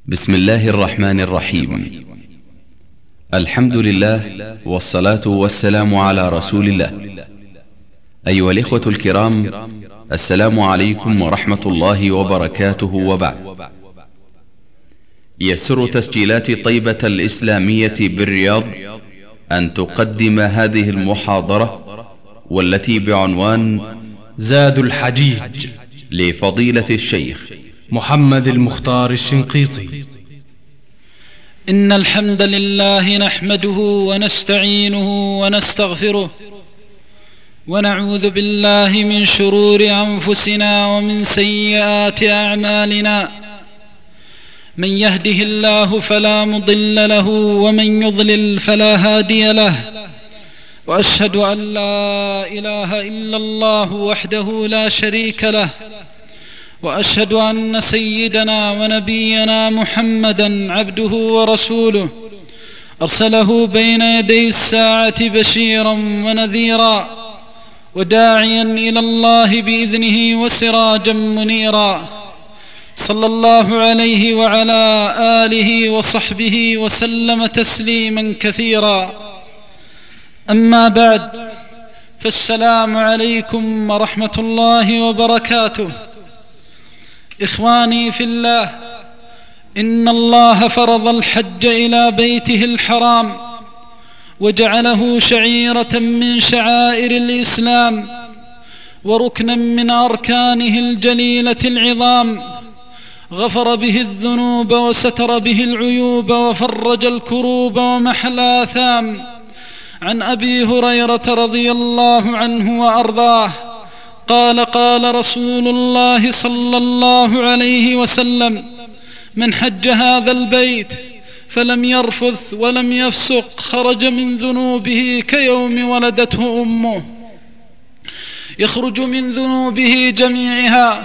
بسم الله الرحمن الرحيم. الحمد لله والصلاة والسلام على رسول الله. أيها الإخوة الكرام، السلام عليكم ورحمة الله وبركاته، وبعد. يسر تسجيلات طيبة الإسلامية بالرياض أن تقدم هذه المحاضرة، والتي بعنوان زاد الحجيج لفضيلة الشيخ محمد المختار الشنقيطي. إن الحمد لله نحمده ونستعينه ونستغفره، ونعوذ بالله من شرور أنفسنا ومن سيئات أعمالنا. من يهده الله فلا مضل له، ومن يضلل فلا هادي له. وأشهد أن لا إله إلا الله وحده لا شريك له، وأشهد أن سيدنا ونبينا محمدا عبده ورسوله، أرسله بين يدي الساعة بشيرا ونذيرا، وداعيا إلى الله بإذنه وسراجا منيرا. صلى الله عليه وعلى آله وصحبه وسلم تسليما كثيرا. أما بعد، فالسلام عليكم ورحمة الله وبركاته. إخواني في الله، إن الله فرض الحج إلى بيته الحرام، وجعله شعيرة من شعائر الإسلام، وركنا من أركانه الجليلة العظام. غفر به الذنوب وستر به العيوب، وفرج الكروب ومحى الآثام. عن أبي هريرة رضي الله عنه وأرضاه قال: قال رسول الله صلى الله عليه وسلم: من حج هذا البيت فلم يرفث ولم يفسق خرج من ذنوبه كيوم ولدته أمه. يخرج من ذنوبه جميعها،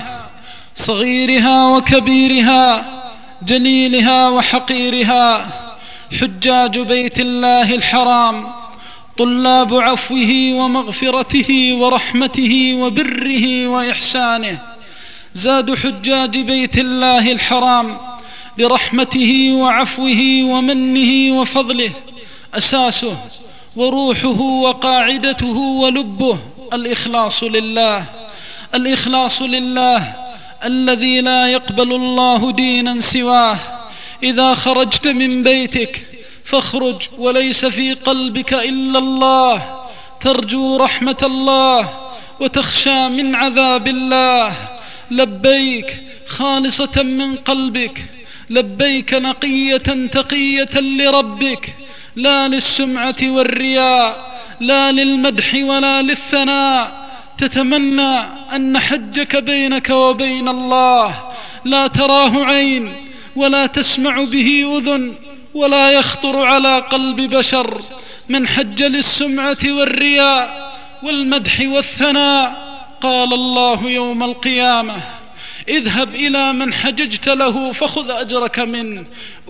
صغيرها وكبيرها، جليلها وحقيرها. حجاج بيت الله الحرام طلاب عفوه ومغفرته ورحمته وبره وإحسانه. زاد حجاج بيت الله الحرام لرحمته وعفوه ومنه وفضله. أساسه وروحه وقاعدته ولبه الإخلاص لله. الإخلاص لله الذي لا يقبل الله دينا سواه. إذا خرجت من بيتك فاخرج وليس في قلبك إلا الله، ترجو رحمة الله وتخشى من عذاب الله. لبيك خالصة من قلبك، لبيك نقية تقية لربك، لا للسمعة والرياء، لا للمدح ولا للثناء. تتمنى أن حجك بينك وبين الله لا تراه عين، ولا تسمع به أذن، ولا يخطر على قلب بشر. من حج للسمعة والرياء والمدح والثناء، قال الله يوم القيامة: اذهب إلى من حججت له فخذ أجرك منه.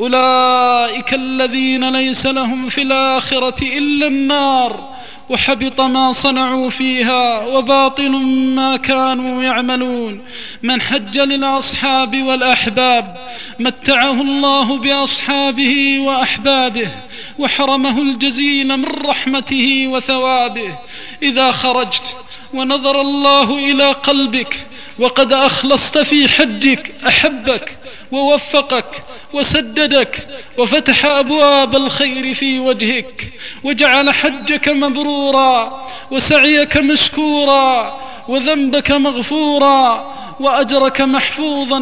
أولئك الذين ليس لهم في الآخرة إلا النار، وحبط ما صنعوا فيها، وباطل ما كانوا يعملون. من حج للأصحاب والأحباب متعه الله بأصحابه وأحبابه، وحرمه الجزيل من رحمته وثوابه. إذا خرجت ونظر الله إلى قلبك وقد أخلصت في حجك، أحبك ووفقك وسددك، وفتح أبواب الخير في وجهك، وجعل حجك مبرورا، وسعيك مشكورا، وذنبك مغفورا، وأجرك محفوظا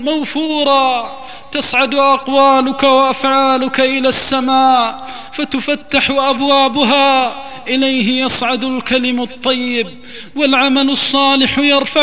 موفورا. تصعد أقوالك وأفعالك إلى السماء فتفتح أبوابها. إليه يصعد الكلم الطيب والعمل الصالح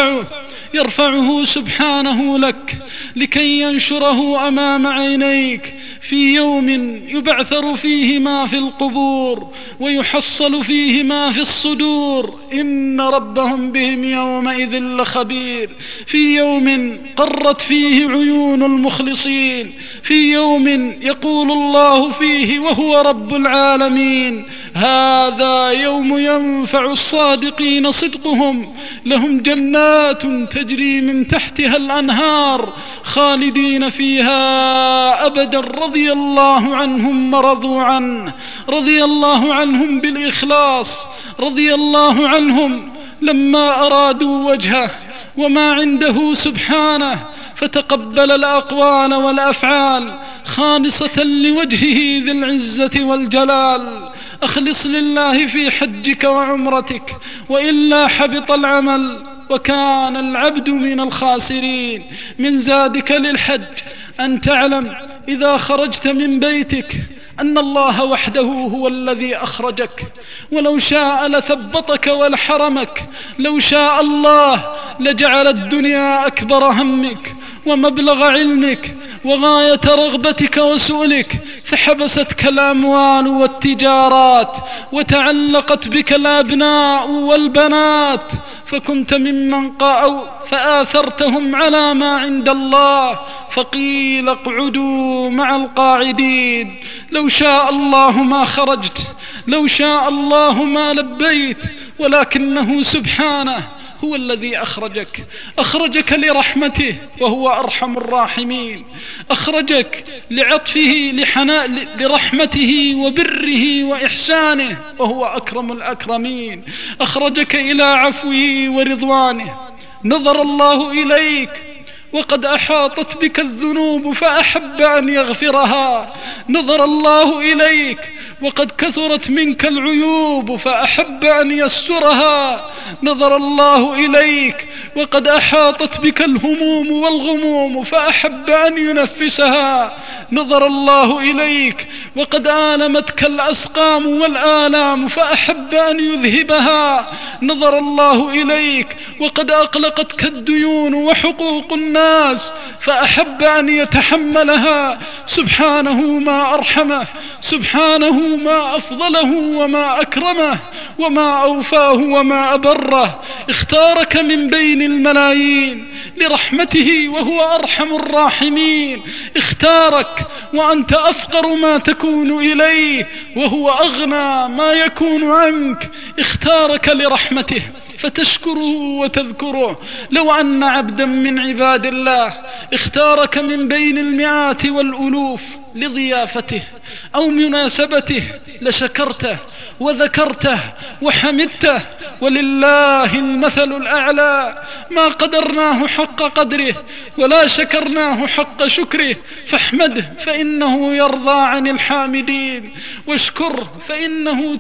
يرفعه سبحانه لك، لكي ينشره أمام عينيك في يوم يبعثر فيه ما في القبور، ويحصل فيه ما في الصدور. إن ربهم بهم يومئذ لخبير. في يوم قرت فيه عيون المخلصين، في يوم يقول الله فيه وهو رب العالمين: هذا يوم ينفع الصادقين صدقهم، لهم جنات تجري من تحتها الأنهار خالدين فيها أبدا رضي الله عنهم ورضوا عنه، رضي الله عنهم بالإخلاص، رضي الله عنهم لما أرادوا وجهه وما عنده سبحانه، فتقبل الأقوال والأفعال خالصة لوجهه ذي العزة والجلال. أخلص لله في حجك وعمرتك، وإلا حبط العمل وكان العبد من الخاسرين. من زادك للحج أن تعلم إذا خرجت من بيتك أن الله وحده هو الذي أخرجك، ولو شاء لثبطك ولحرمك، لو شاء الله لجعل الدنيا أكبر همك ومبلغ علمك وغاية رغبتك وسؤلك، فحبستك الأموال والتجارات وتعلقت بك الأبناء والبنات، فكنت ممن فآثرتهم على ما عند الله، فقيل اقعدوا مع القاعدين. لو شاء الله ما خرجت، لو شاء الله ما لبيت، ولكنه سبحانه هو الذي أخرجك لرحمته وهو أرحم الراحمين، أخرجك لعطفه لرحمته وبره وإحسانه وهو أكرم الأكرمين، أخرجك إلى عفوه ورضوانه. نظر الله إليك وقد أحاطت بك الذنوب فأحب أن يغفرها، نظر الله إليك وقد كثرت منك العيوب فأحب أن يسترها، نظر الله إليك وقد أحاطت بك الهموم والغموم فأحب أن ينفسها، نظر الله إليك وقد آلمتك الأسقام والآلام فأحب أن يذهبها، نظر الله إليك وقد أقلقتك الديون وحقوق الناس فأحب أن يتحملها. سبحانه ما أرحمه، سبحانه ما أفضله وما أكرمه وما أوفاه وما أبره. اختارك من بين الملايين لرحمته وهو أرحم الراحمين، اختارك وأنت أفقر ما تكون إليه وهو أغنى ما يكون عنك، اختارك لرحمته فتشكره وتذكره. لو أن عبدا من عباد الله اختارك من بين المئات والألوف لضيافته أو مناسبته لشكرته وذكرته وحمدته، ولله المثل الأعلى. ما قدرناه حق قدره ولا شكرناه حق شكره، فاحمده فإنه يرضى عن الحامدين، واشكره فإنه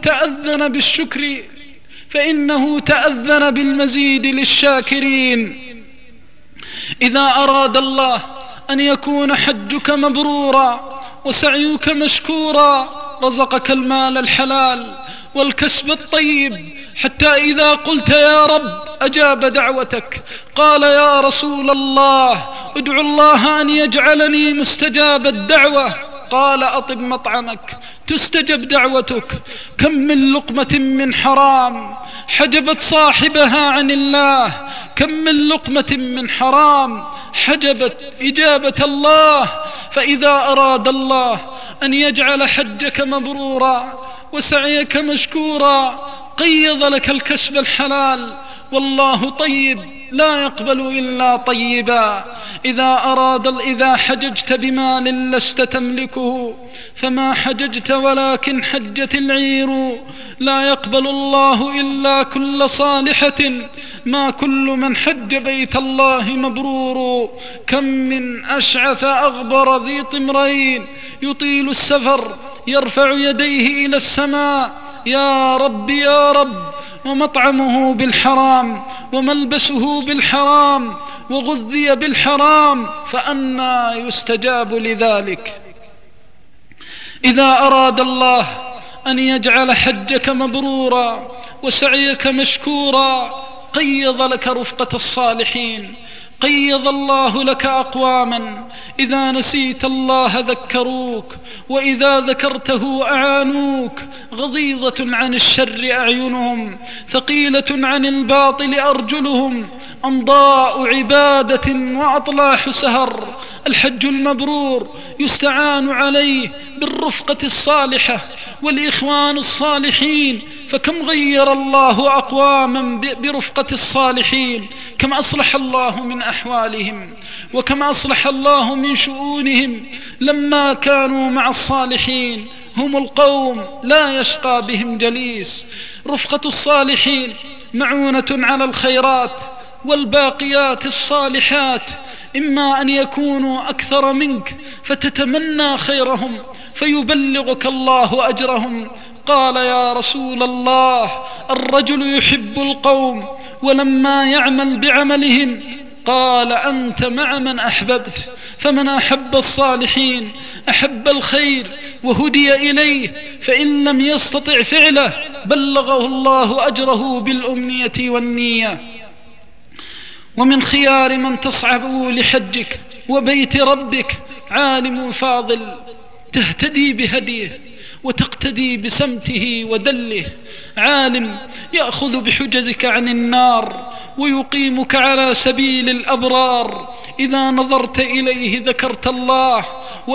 تأذن بالمزيد للشاكرين. إذا أراد الله أن يكون حجك مبرورا وسعيك مشكورا رزقك المال الحلال والكسب الطيب، حتى إذا قلت يا رب أجاب دعوتك. قال يا رسول الله ادعو الله أن يجعلني مستجاب الدعوة، قال أطب مطعمك تستجب دعوتك. كم من لقمة من حرام حجبت صاحبها عن الله، كم من لقمة من حرام حجبت إجابة الله. فإذا أراد الله أن يجعل حجك مبرورا وسعيك مشكورا قيض لك الكسب الحلال، والله طيب لا يقبل إلا طيبا. إذا حججت بمال لست تملكه فما حججت ولكن حجت العير. لا يقبل الله إلا كل صالحة، ما كل من حج بيت الله مبرور. كم من أشعث أغبر ذي طمرين يطيل السفر يرفع يديه إلى السماء يا رب يا رب، ومطعمه بالحرام وملبسه بالحرام وغذي بالحرام، فأنى يستجاب لذلك؟ إذا أراد الله أن يجعل حجك مبرورا وسعيك مشكورا قيض لك رفقة الصالحين، قيض الله لك أقواما إذا نسيت الله ذكروك وإذا ذكرته أعانوك، غضيضة عن الشر أعينهم ثقيلة عن الباطل أرجلهم، أمضاء عبادة وأطلاح سهر. الحج المبرور يستعان عليه بالرفقة الصالحة والإخوان الصالحين، فكم غير الله أقواما برفقة الصالحين، كم أصلح الله من أحوالهم وكم أصلح الله من شؤونهم لما كانوا مع الصالحين. هم القوم لا يشقى بهم جليس. رفقة الصالحين معونة على الخيرات، والباقيات الصالحات إما أن يكونوا أكثر منك فتتمنى خيرهم فيبلغك الله أجرهم. قال يا رسول الله: الرجل يحب القوم ولما يعمل بعملهم. قال: أنت مع من أحببت، فمن أحب الصالحين أحب الخير وهدي إليه، فإن لم يستطع فعله بلغه الله أجره بالأمنية والنية. ومن خيار من تصعب لحجك وبيت ربك عالم فاضل تهتدي بهديه وتقتدي بسمته ودله، عالم يأخذ بحجزك عن النار ويقيمك على سبيل الأبرار. إذا نظرت إليه ذكرت الله،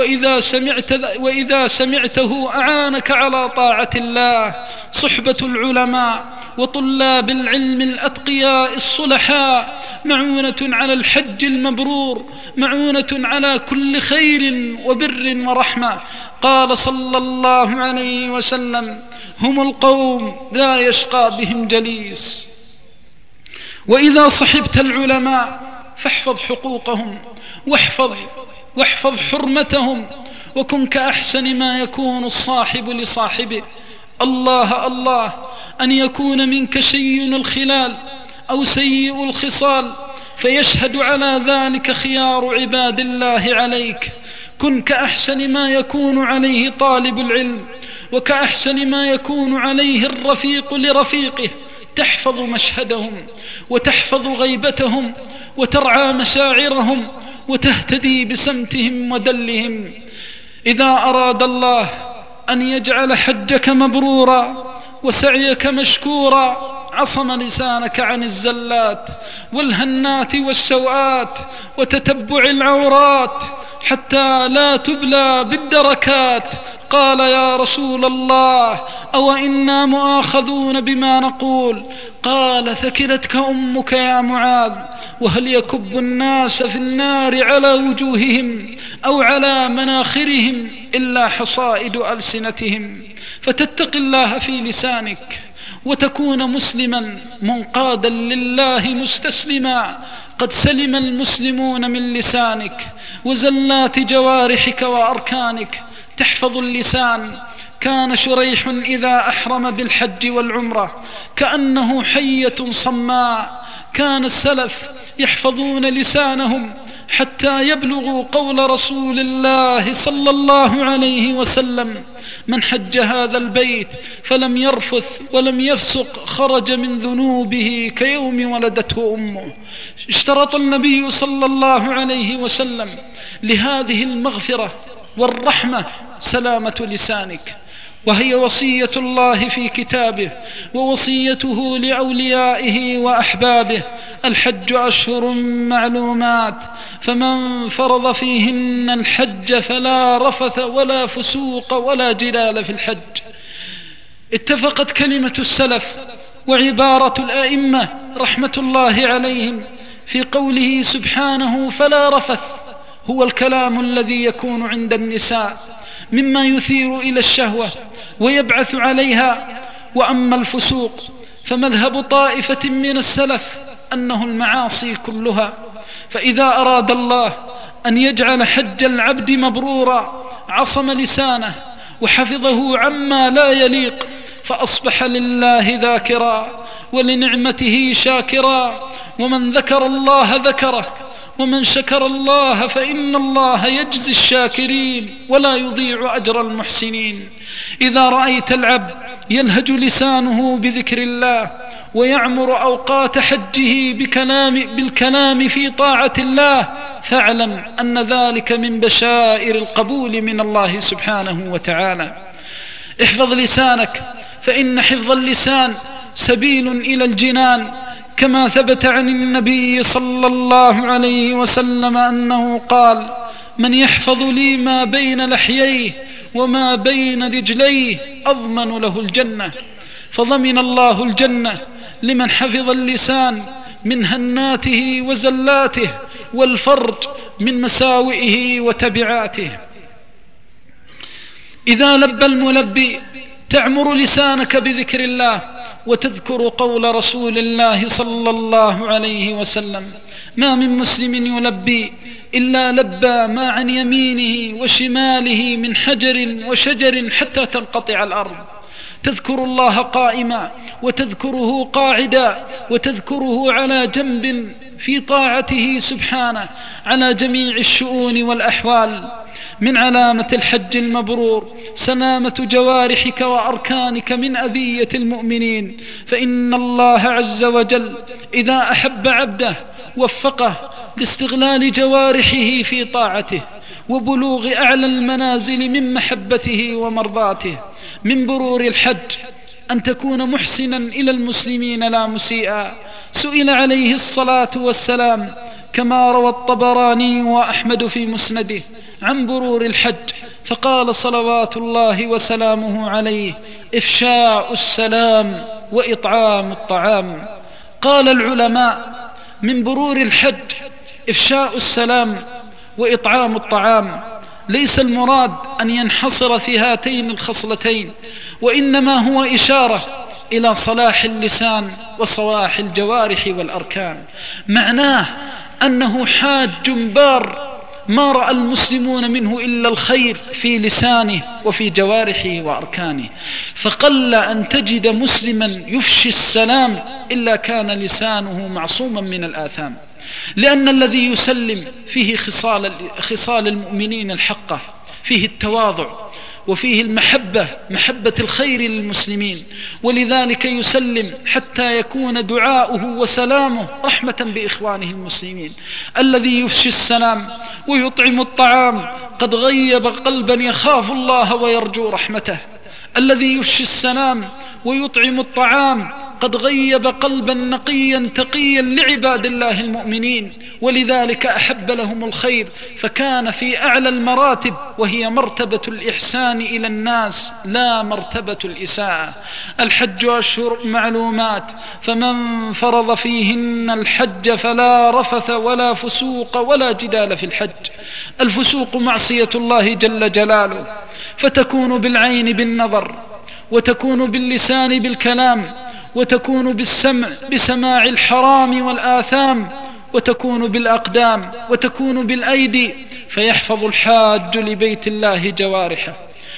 وإذا سمعته أعانك على طاعة الله. صحبة العلماء وطلاب العلم الأتقياء الصلحاء معونة على الحج المبرور، معونة على كل خير وبر ورحمة. قال صلى الله عليه وسلم: هم القوم لا يشقى بهم جليس. وإذا صحبت العلماء فاحفظ حقوقهم واحفظ حرمتهم، وكن كأحسن ما يكون الصاحب لصاحبه. الله الله أن يكون منك شيء الخلال أو سيء الخصال فيشهد على ذلك خيار عباد الله عليك. كن كأحسن ما يكون عليه طالب العلم، وكأحسن ما يكون عليه الرفيق لرفيقه، تحفظ مشهدهم وتحفظ غيبتهم وترعى مشاعرهم وتهتدي بسمتهم ودلهم. إذا أراد الله أن يجعل حجك مبرورا وسعيك مشكورا عصم لسانك عن الزلات والهنات والسوءات وتتبع العورات حتى لا تبلى بالدركات. قال يا رسول الله: أو إنا مؤاخذون بما نقول؟ قال: ثكلتك أمك يا معاذ. وهل يكب الناس في النار على وجوههم أو على مناخرهم إلا حصائد ألسنتهم؟ فتتق الله في لسانك وتكون مسلما منقادا لله مستسلما. قد سلم المسلمون من لسانك وزلات جوارحك وأركانك. تحفظ اللسان. كان شريح إذا أحرم بالحج والعمرة كأنه حية صماء. كان السلف يحفظون لسانهم حتى يبلغوا قول رسول الله صلى الله عليه وسلم: من حج هذا البيت فلم يرفث ولم يفسق خرج من ذنوبه كيوم ولدته أمه. اشترط النبي صلى الله عليه وسلم لهذه المغفرة والرحمة سلامة لسانك، وهي وصية الله في كتابه ووصيته لأوليائه وأحبابه: الحج أشهر معلومات، فمن فرض فيهن الحج فلا رفث ولا فسوق ولا جدال في الحج. اتفقت كلمة السلف وعبارة الأئمة رحمة الله عليهم في قوله سبحانه: فلا رفث. هو الكلام الذي يكون عند النساء مما يثير إلى الشهوة ويبعث عليها. وأما الفسوق فمذهب طائفة من السلف أنه المعاصي كلها. فإذا أراد الله أن يجعل حج العبد مبرورا عصم لسانه وحفظه عما لا يليق، فأصبح لله ذاكرا ولنعمته شاكرا. ومن ذكر الله ذكره، ومن شكر الله فإن الله يجزي الشاكرين ولا يضيع أجر المحسنين. إذا رأيت العبد يلهج لسانه بذكر الله ويعمر أوقات حجه بالكلام في طاعة الله، فاعلم أن ذلك من بشائر القبول من الله سبحانه وتعالى. احفظ لسانك، فإن حفظ اللسان سبيل إلى الجنان كما ثبت عن النبي صلى الله عليه وسلم أنه قال: من يحفظ لي ما بين لحييه وما بين رجليه أضمن له الجنة. فضمن الله الجنة لمن حفظ اللسان من هناته وزلاته، والفرج من مساوئه وتبعاته. إذا لبى الملبي تعمر لسانك بذكر الله وتذكر قول رسول الله صلى الله عليه وسلم: ما من مسلم يلبي إلا لبى ما عن يمينه وشماله من حجر وشجر حتى تنقطع الأرض. تذكر الله قائما، وتذكره قاعدا، وتذكره على جنب في طاعته سبحانه على جميع الشؤون والأحوال. من علامة الحج المبرور سلامة جوارحك وأركانك من أذية المؤمنين، فإن الله عز وجل إذا أحب عبده وفقه لاستغلال جوارحه في طاعته وبلوغ أعلى المنازل من محبته ومرضاته. من برور الحج أن تكون محسنا إلى المسلمين لا مسيئا. سئل عليه الصلاة والسلام كما روى الطبراني وأحمد في مسنده عن برور الحج، فقال صلوات الله وسلامه عليه: إفشاء السلام وإطعام الطعام. قال العلماء: من برور الحج إفشاء السلام وإطعام الطعام. ليس المراد أن ينحصر في هاتين الخصلتين، وإنما هو إشارة إلى صلاح اللسان وصواح الجوارح والأركان. معناه أنه حاج بار ما رأى المسلمون منه إلا الخير في لسانه وفي جوارحه وأركانه. فقل أن تجد مسلما يفشي السلام إلا كان لسانه معصوما من الآثام، لأن الذي يسلم فيه خصال المؤمنين الحقة، فيه التواضع وفيه المحبة، محبة الخير للمسلمين، ولذلك يسلم حتى يكون دعاؤه وسلامه رحمة بإخوانه المسلمين. الذي يفشي السلام ويطعم الطعام قد غيب قلبا يخاف الله ويرجو رحمته. الذي يفشي السلام ويطعم الطعام قد غيب قلبا نقيا تقيا لعباد الله المؤمنين، ولذلك أحب لهم الخير، فكان في أعلى المراتب، وهي مرتبة الإحسان إلى الناس لا مرتبة الإساءة. الحج أشهر معلومات، فمن فرض فيهن الحج فلا رفث ولا فسوق ولا جدال في الحج. الفسوق معصية الله جل جلاله، فتكون بالعين بالنظر، وتكون باللسان بالكلام، وتكون بالسمع بسماع الحرام والآثام، وتكون بالأقدام، وتكون بالأيدي. فيحفظ الحاج لبيت الله جوارحه،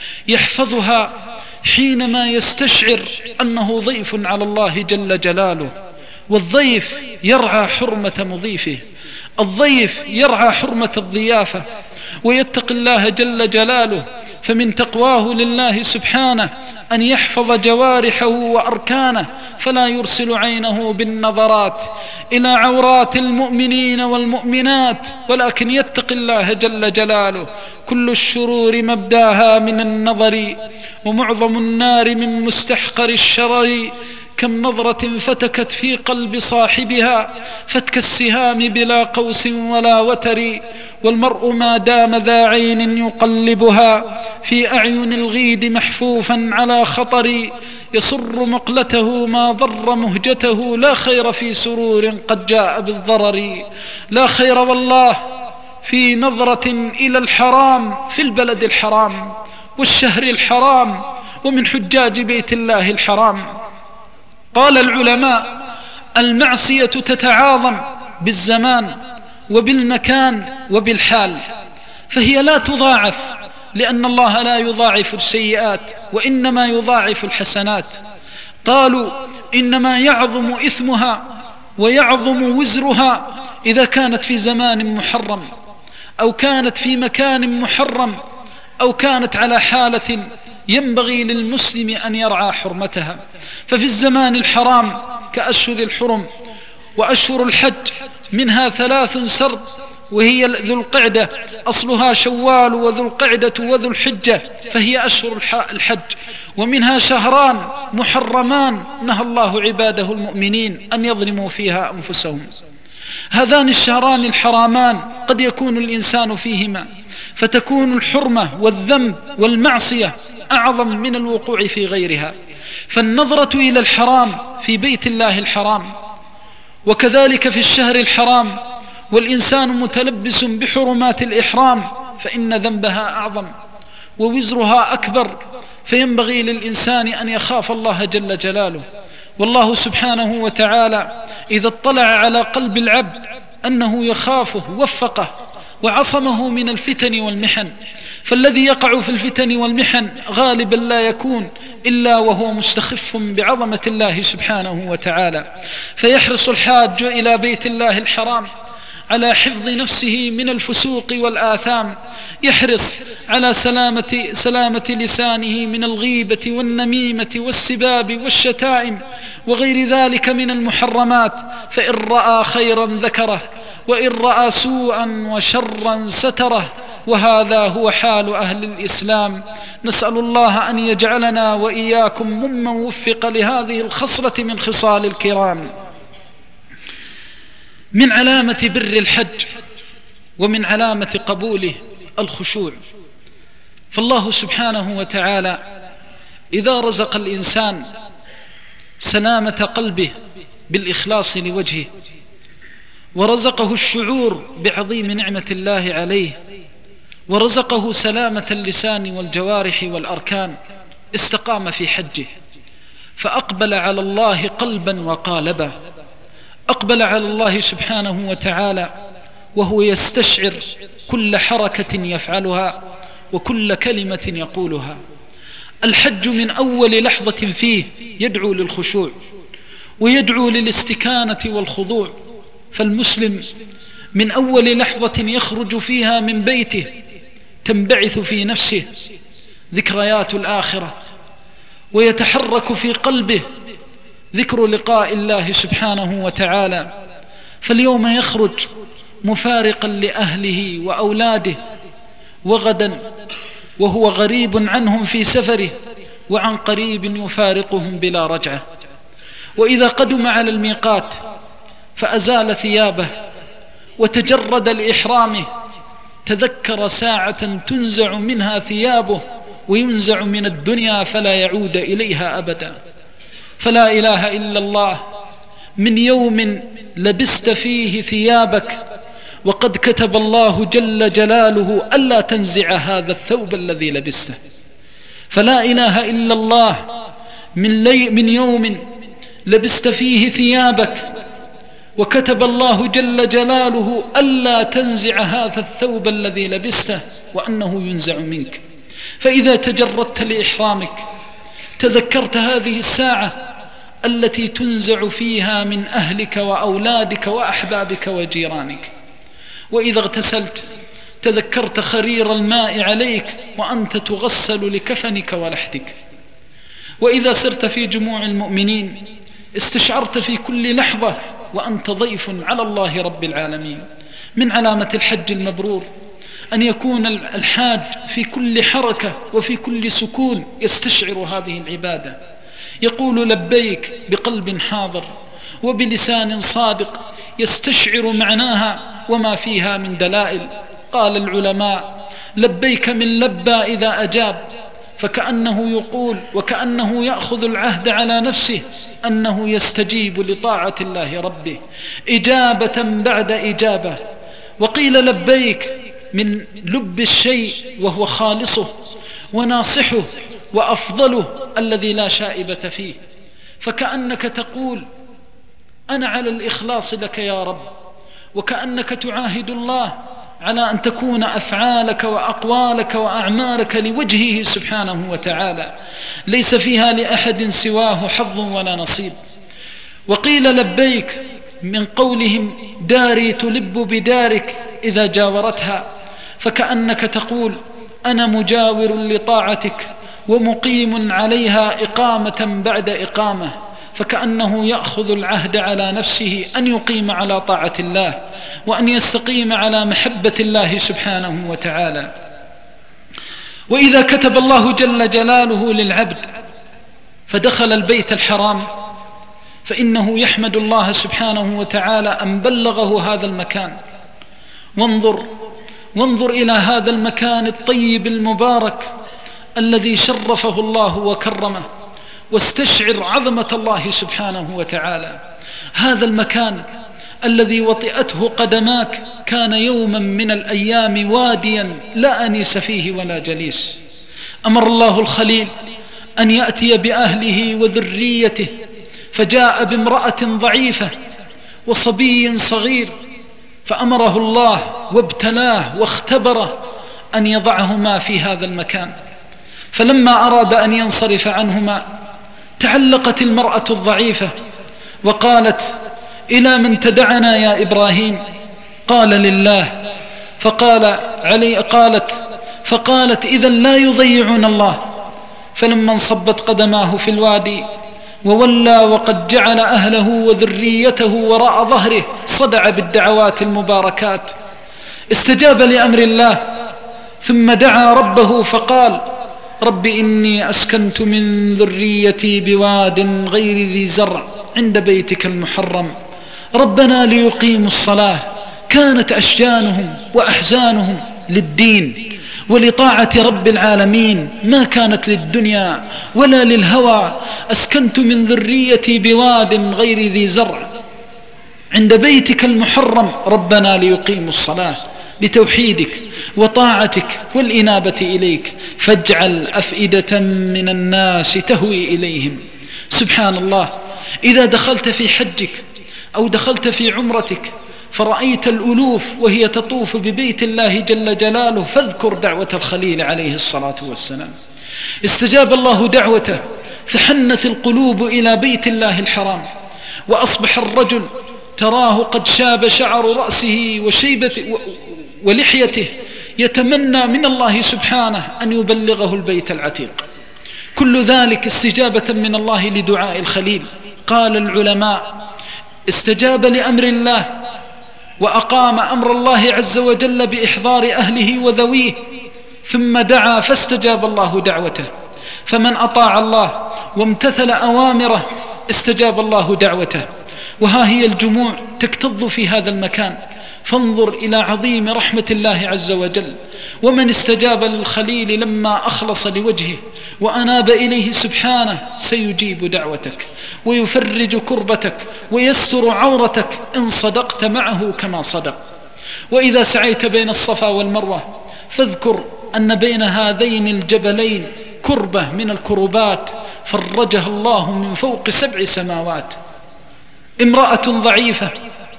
يحفظها حينما يستشعر أنه ضيف على الله جل جلاله، والضيف يرعى حرمة مضيفه، الضيف يرعى حرمة الضيافة ويتقي الله جل جلاله. فمن تقواه لله سبحانه أن يحفظ جوارحه وأركانه، فلا يرسل عينه بالنظرات إلى عورات المؤمنين والمؤمنات، ولكن يتقي الله جل جلاله. كل الشرور مبداها من النظر، ومعظم النار من مستحقر الشرر. كم نظرة فتكت في قلب صاحبها فتك السهام بلا قوس ولا وتر. والمرء ما دام ذا عين يقلبها في أعين الغيد محفوفا على خطر. يصر مقلته ما ضر مهجته، لا خير في سرور قد جاء بالضرر. لا خير والله في نظرة إلى الحرام في البلد الحرام والشهر الحرام ومن حجاج بيت الله الحرام. قال العلماء: المعصية تتعاظم بالزمان وبالمكان وبالحال، فهي لا تضاعف، لأن الله لا يضاعف السيئات وإنما يضاعف الحسنات. قالوا: إنما يعظم إثمها ويعظم وزرها إذا كانت في زمان محرم، أو كانت في مكان محرم، أو كانت على حالة ينبغي للمسلم أن يرعى حرمتها. ففي الزمان الحرام كأشهر الحرم وأشهر الحج منها 3 سرد وهي ذو القعدة، أصلها شوال وذو القعدة وذو الحجة، فهي أشهر الحج، ومنها شهران محرمان نهى الله عباده المؤمنين أن يظلموا فيها أنفسهم. هذان الشهران الحرامان قد يكون الإنسان فيهما فتكون الحرمة والذنب والمعصية أعظم من الوقوع في غيرها، فالنظرة إلى الحرام في بيت الله الحرام وكذلك في الشهر الحرام والإنسان متلبس بحرمات الإحرام فإن ذنبها أعظم ووزرها أكبر، فينبغي للإنسان أن يخاف الله جل جلاله. والله سبحانه وتعالى إذا اطلع على قلب العبد أنه يخافه وفقه وعصمه من الفتن والمحن، فالذي يقع في الفتن والمحن غالبا لا يكون إلا وهو مستخف بعظمة الله سبحانه وتعالى، فيحرص الحاج إلى بيت الله الحرام على حفظ نفسه من الفسوق والآثام، يحرص على سلامة لسانه من الغيبة والنميمة والسباب والشتائم وغير ذلك من المحرمات، فإن رأى خيرا ذكره وإن رأى سوءا وشرا ستره، وهذا هو حال أهل الإسلام. نسأل الله أن يجعلنا وإياكم ممن وفق لهذه الخصلة من خصال الكرام. من علامة بر الحج ومن علامة قبوله الخشوع، فالله سبحانه وتعالى إذا رزق الإنسان سلامة قلبه بالإخلاص لوجهه ورزقه الشعور بعظيم نعمة الله عليه ورزقه سلامة اللسان والجوارح والأركان، استقام في حجه فأقبل على الله قلبا وقالبا، أقبل على الله سبحانه وتعالى وهو يستشعر كل حركة يفعلها وكل كلمة يقولها. الحج من أول لحظة فيه يدعو للخشوع ويدعو للاستكانة والخضوع، فالمسلم من أول لحظة يخرج فيها من بيته تنبعث في نفسه ذكريات الآخرة ويتحرك في قلبه ذكر لقاء الله سبحانه وتعالى، فاليوم يخرج مفارقا لأهله وأولاده، وغدا وهو غريب عنهم في سفره، وعن قريب يفارقهم بلا رجعة. وإذا قدم على الميقات فأزال ثيابه وتجرد لإحرامه، تذكر ساعة تنزع منها ثيابه وينزع من الدنيا فلا يعود إليها أبدا. فلا إله إلا الله، من يوم لبست فيه ثيابك وقد كتب الله جل جلاله ألا تنزع هذا الثوب الذي لبسته. فلا إله إلا الله، من يوم لبست فيه ثيابك وكتب الله جل جلاله ألا تنزع هذا الثوب الذي لبسته وأنه ينزع منك. فإذا تجردت لإحرامك تذكرت هذه الساعة التي تنزع فيها من أهلك وأولادك وأحبابك وجيرانك. وإذا اغتسلت تذكرت خرير الماء عليك وأنت تغسل لكفنك ولحدك. وإذا سرت في جموع المؤمنين استشعرت في كل لحظة وأنت ضيف على الله رب العالمين. من علامة الحج المبرور أن يكون الحاج في كل حركة وفي كل سكون يستشعر هذه العبادة، يقول لبيك بقلب حاضر وبلسان صادق يستشعر معناها وما فيها من دلائل. قال العلماء لبيك من لبى إذا أجاب، فكأنه يقول وكأنه يأخذ العهد على نفسه أنه يستجيب لطاعة الله ربه إجابة بعد إجابة. وقيل لبيك من لب الشيء وهو خالصه وناصحه وأفضله الذي لا شائبة فيه، فكأنك تقول أنا على الإخلاص لك يا رب، وكأنك تعاهد الله على أن تكون أفعالك وأقوالك وأعمالك لوجهه سبحانه وتعالى ليس فيها لأحد سواه حظ ولا نصيب. وقيل لبيك من قولهم داري تلب بدارك إذا جاورتها، فكأنك تقول أنا مجاور لطاعتك ومقيم عليها إقامة بعد إقامة، فكأنه يأخذ العهد على نفسه أن يقيم على طاعة الله وأن يستقيم على محبة الله سبحانه وتعالى. وإذا كتب الله جل جلاله للعبد فدخل البيت الحرام فإنه يحمد الله سبحانه وتعالى أن بلغه هذا المكان. وانظر إلى هذا المكان الطيب المبارك الذي شرفه الله وكرمه، واستشعر عظمة الله سبحانه وتعالى. هذا المكان الذي وطئته قدماك كان يوما من الأيام واديا لا أنيس فيه ولا جليس. أمر الله الخليل أن يأتي بأهله وذريته، فجاء بامرأة ضعيفة وصبي صغير، فأمره الله وابتلاه واختبره أن يضعهما في هذا المكان. فلما أراد أن ينصرف عنهما تعلقت المرأة الضعيفة وقالت: إلى من تدعنا يا إبراهيم؟ قال: لله. فقالت: إذا لا يضيعون الله. فلما انصبت قدماه في الوادي وولى وقد جعل أهله وذريته وراء ظهره صدع بالدعوات المباركات، استجاب لأمر الله، ثم دعا ربه فقال: رب إني أسكنت من ذريتي بواد غير ذي زرع عند بيتك المحرم ربنا ليقيموا الصلاة. كانت أشجانهم وأحزانهم للدين ولطاعة رب العالمين، ما كانت للدنيا ولا للهوى. أسكنت من ذريتي بواد غير ذي زرع عند بيتك المحرم ربنا ليقيموا الصلاة، لتوحيدك وطاعتك والإنابة إليك، فاجعل أفئدة من الناس تهوي إليهم. سبحان الله، إذا دخلت في حجك أو دخلت في عمرتك فرأيت الألوف وهي تطوف ببيت الله جل جلاله، فاذكر دعوة الخليل عليه الصلاة والسلام. استجاب الله دعوته فحنت القلوب إلى بيت الله الحرام، وأصبح الرجل تراه قد شاب شعر رأسه وشيبة ولحيته، يتمنى من الله سبحانه أن يبلغه البيت العتيق. كل ذلك استجابة من الله لدعاء الخليل. قال العلماء: استجاب لأمر الله وأقام أمر الله عز وجل بإحضار أهله وذويه، ثم دعا فاستجاب الله دعوته. فمن أطاع الله وامتثل أوامره استجاب الله دعوته. وها هي الجموع تكتظ في هذا المكان، فانظر إلى عظيم رحمة الله عز وجل. ومن استجاب للخليل لما أخلص لوجهه وأناب إليه سبحانه سيجيب دعوتك ويفرج كربتك ويستر عورتك إن صدقت معه كما صدق. وإذا سعيت بين الصفا والمروة فاذكر أن بين هذين الجبلين كربة من الكربات فرجها الله من فوق 7 سماوات. امرأة ضعيفة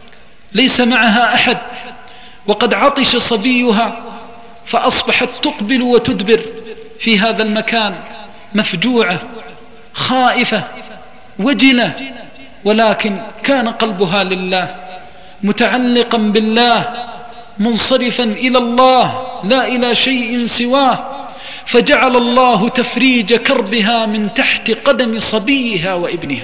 ليس معها أحد وقد عطش صبيها، فأصبحت تقبل وتدبر في هذا المكان، مفجوعة خائفة وجلة، ولكن كان قلبها لله، متعلقا بالله، منصرفا إلى الله لا إلى شيء سواه. فجعل الله تفريج كربها من تحت قدم صبيها وابنها،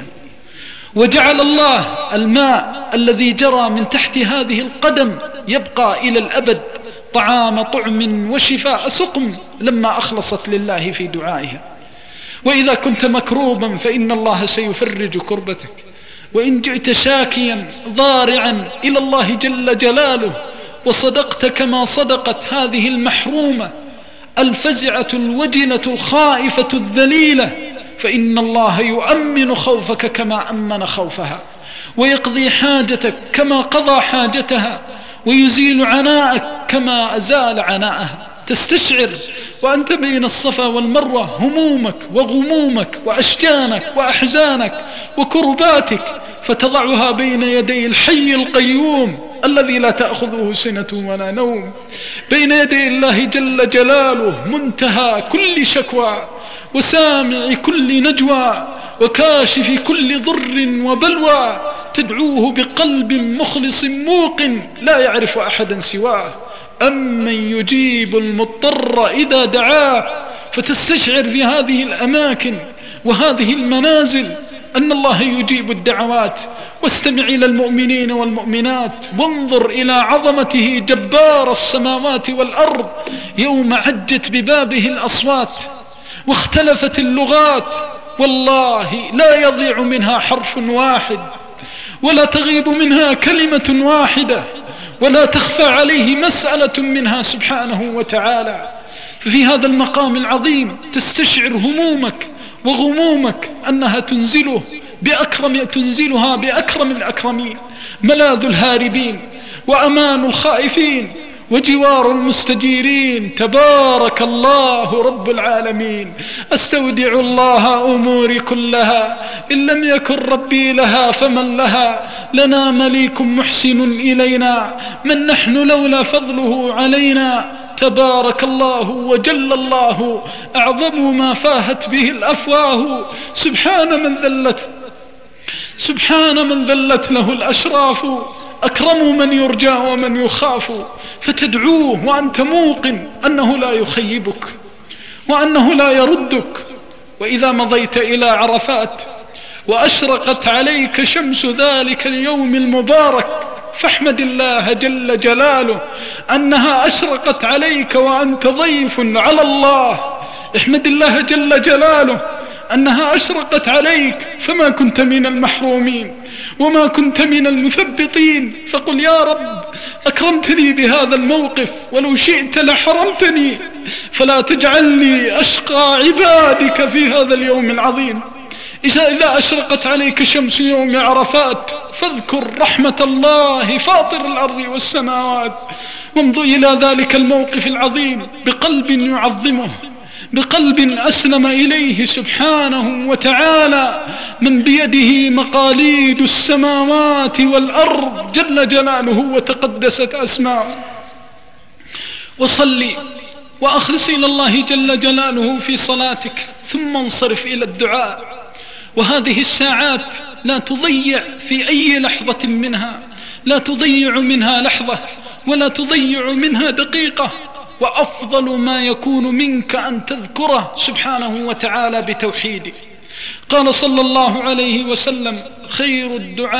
وجعل الله الماء الذي جرى من تحت هذه القدم يبقى إلى الأبد طعام طعم وشفاء سقم لما أخلصت لله في دعائها. وإذا كنت مكروبا فإن الله سيفرج كربتك، وإن جئت شاكيا ضارعا إلى الله جل جلاله وصدقت كما صدقت هذه المحرومة الفزعة الوجلة الخائفة الذليلة، فإن الله يؤمن خوفك كما أمن خوفها، ويقضي حاجتك كما قضى حاجتها، ويزيل عناءك كما أزال عناءها. تستشعر وأنت بين الصفا والمروة همومك وغمومك وأشجانك وأحزانك وكرباتك، فتضعها بين يدي الحي القيوم الذي لا تأخذه سنة ولا نوم، بين يدي الله جل جلاله منتهى كل شكوى وسامع كل نجوى وكاشف كل ضر وبلوى، تدعوه بقلب مخلص موقن لا يعرف أحدا سواه. أمن يجيب المضطر إذا دعاه، فتستشعر في هذه الأماكن وهذه المنازل أن الله يجيب الدعوات، واستمع إلى المؤمنين والمؤمنات، وانظر إلى عظمته جبار السماوات والأرض يوم عجت ببابه الأصوات واختلفت اللغات، والله لا يضيع منها حرف واحد، ولا تغيب منها كلمة واحدة، ولا تخفى عليه مسألة منها سبحانه وتعالى. ففي هذا المقام العظيم تستشعر همومك وغمومك أنها تنزلها بأكرم الأكرمين، ملاذ الهاربين وأمان الخائفين وجوار المستجيرين. تبارك الله رب العالمين. أستودع الله أموري كلها، إن لم يكن ربي لها فمن لها. لنا مليك محسن إلينا، من نحن لولا فضله علينا. تبارك الله وجل الله، أعظم ما فاهت به الأفواه. سبحان من ذلت له الأشراف، أكرم من يرجى ومن يخاف. فتدعوه وأنت موقن أنه لا يخيبك وأنه لا يردك. وإذا مضيت إلى عرفات وأشرقت عليك شمس ذلك اليوم المبارك، فاحمد الله جل جلاله أنها أشرقت عليك وأنت ضيف على الله. احمد الله جل جلاله أنها أشرقت عليك، فما كنت من المحرومين وما كنت من المثبطين. فقل يا رب أكرمتني بهذا الموقف، ولو شئت لحرمتني، فلا تجعلني أشقى عبادك في هذا اليوم العظيم. إذا أشرقت عليك شمس يوم عرفات فاذكر رحمة الله فاطر الأرض والسماوات، وانظر إلى ذلك الموقف العظيم بقلب يعظمه، بقلب أسلم إليه سبحانه وتعالى، من بيده مقاليد السماوات والأرض جل جلاله وتقدست أسماؤه. وصلي وأخلص إلى الله جل جلاله في صلاتك، ثم انصرف إلى الدعاء. وهذه الساعات لا تضيع في أي لحظة منها، لا تضيع منها لحظة ولا تضيع منها دقيقة. وأفضل ما يكون منك أن تذكره سبحانه وتعالى بتوحيده. قال صلى الله عليه وسلم: خير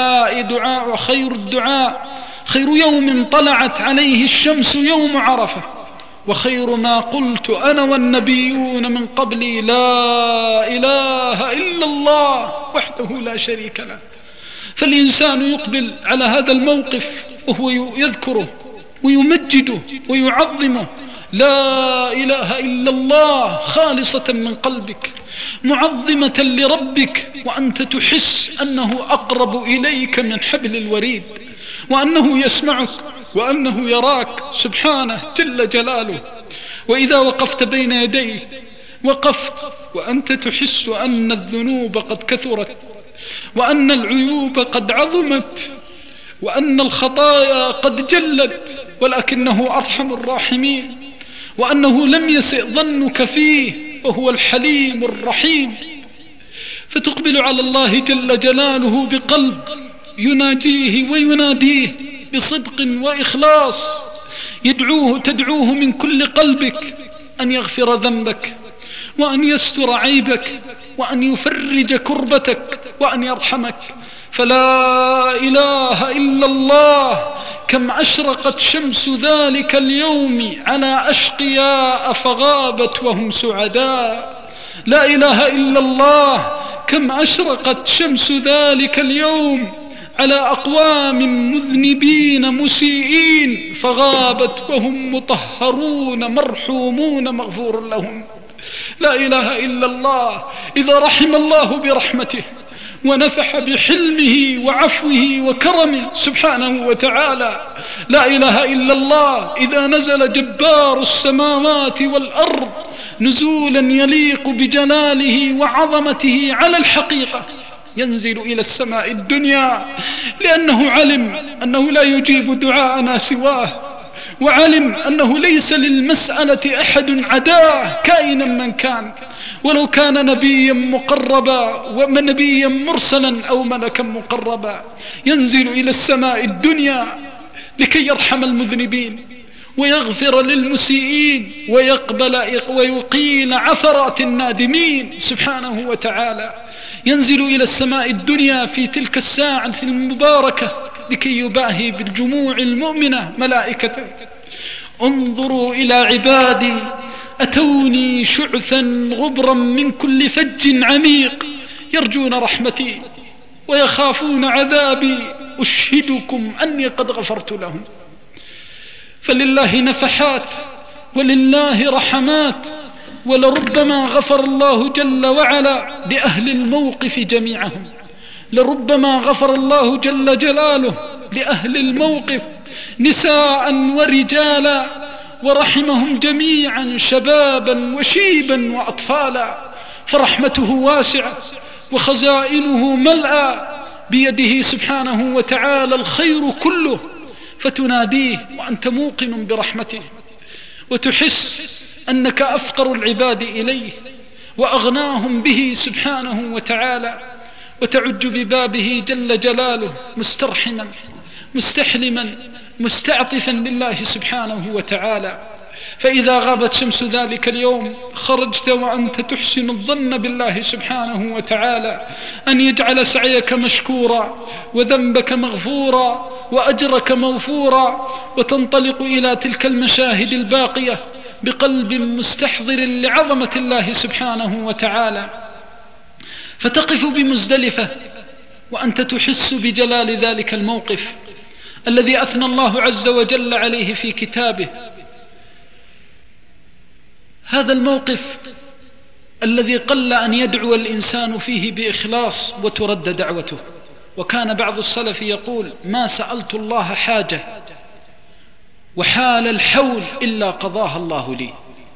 الدعاء خير يوم طلعت عليه الشمس يوم عرفة، وخير ما قلت أنا والنبيون من قبلي لا إله إلا الله وحده لا شريك له. فالإنسان يقبل على هذا الموقف وهو يذكره ويمجده ويعظمه، لا إله إلا الله خالصة من قلبك، معظمة لربك، وأنت تحس أنه أقرب إليك من حبل الوريد، وأنه يسمعك وأنه يراك سبحانه جل جلاله. وإذا وقفت بين يديه وقفت وأنت تحس أن الذنوب قد كثرت، وأن العيوب قد عظمت، وأن الخطايا قد جلت، ولكنه أرحم الراحمين، وأنه لم يسئ ظنك فيه، وهو الحليم الرحيم. فتقبل على الله جل جلاله بقلب يناجيه ويناديه بصدق وإخلاص، تدعوه من كل قلبك أن يغفر ذنبك، وأن يستر عيبك، وأن يفرج كربتك، وأن يرحمك. فلا إله إلا الله، كم أشرقت شمس ذلك اليوم على أشقياء فغابت وهم سعداء. لا إله إلا الله، كم أشرقت شمس ذلك اليوم على أقوام مذنبين مسيئين فغابت وهم مطهرون مرحومون مغفور لهم. لا إله إلا الله. إذا رحم الله برحمته ونفح بحلمه وعفوه وكرمه سبحانه وتعالى. لا إله إلا الله. إذا نزل جبار السماوات والأرض نزولا يليق بجلاله وعظمته على الحقيقة، ينزل إلى السماء الدنيا، لأنه علم أنه لا يجيب دعاءنا سواه، وعلم أنه ليس للمسألة أحد عداه كائنا من كان، ولو كان نبيا مقربا ونبيا مرسلا أو ملكا مقربا. ينزل إلى السماء الدنيا لكي يرحم المذنبين، ويغفر للمسيئين ويقبل ويقيل عثرات النادمين سبحانه وتعالى. ينزل إلى السماء الدنيا في تلك الساعة المباركة لكي يباهي بالجموع المؤمنة ملائكته: انظروا إلى عبادي أتوني شعثا غبرا من كل فج عميق يرجون رحمتي ويخافون عذابي أشهدكم أني قد غفرت لهم. فلله نفحات ولله رحمات، ولربما غفر الله جل وعلا لأهل الموقف جميعهم، لربما غفر الله جل جلاله لأهل الموقف نساء ورجالا، ورحمهم جميعا شبابا وشيبا وأطفالا، فرحمته واسعة وخزائنه ملأى، بيده سبحانه وتعالى الخير كله، فتناديه وأنت موقن برحمته، وتحس أنك أفقر العباد إليه وأغناهم به سبحانه وتعالى، وتعج ببابه جل جلاله مسترحما مستحلما مستعطفا لله سبحانه وتعالى. فإذا غابت شمس ذلك اليوم خرجت وأنت تحسن الظن بالله سبحانه وتعالى أن يجعل سعيك مشكورا وذنبك مغفورا وأجرك موفورا، وتنطلق إلى تلك المشاهد الباقية بقلب مستحضر لعظمة الله سبحانه وتعالى، فتقف بمزدلفة وأنت تحس بجلال ذلك الموقف الذي أثنى الله عز وجل عليه في كتابه. هذا الموقف الذي قل أن يدعو الإنسان فيه بإخلاص وترد دعوته، وكان بعض السلف يقول: ما سألت الله حاجة وحال الحول إلا قضاها الله لي.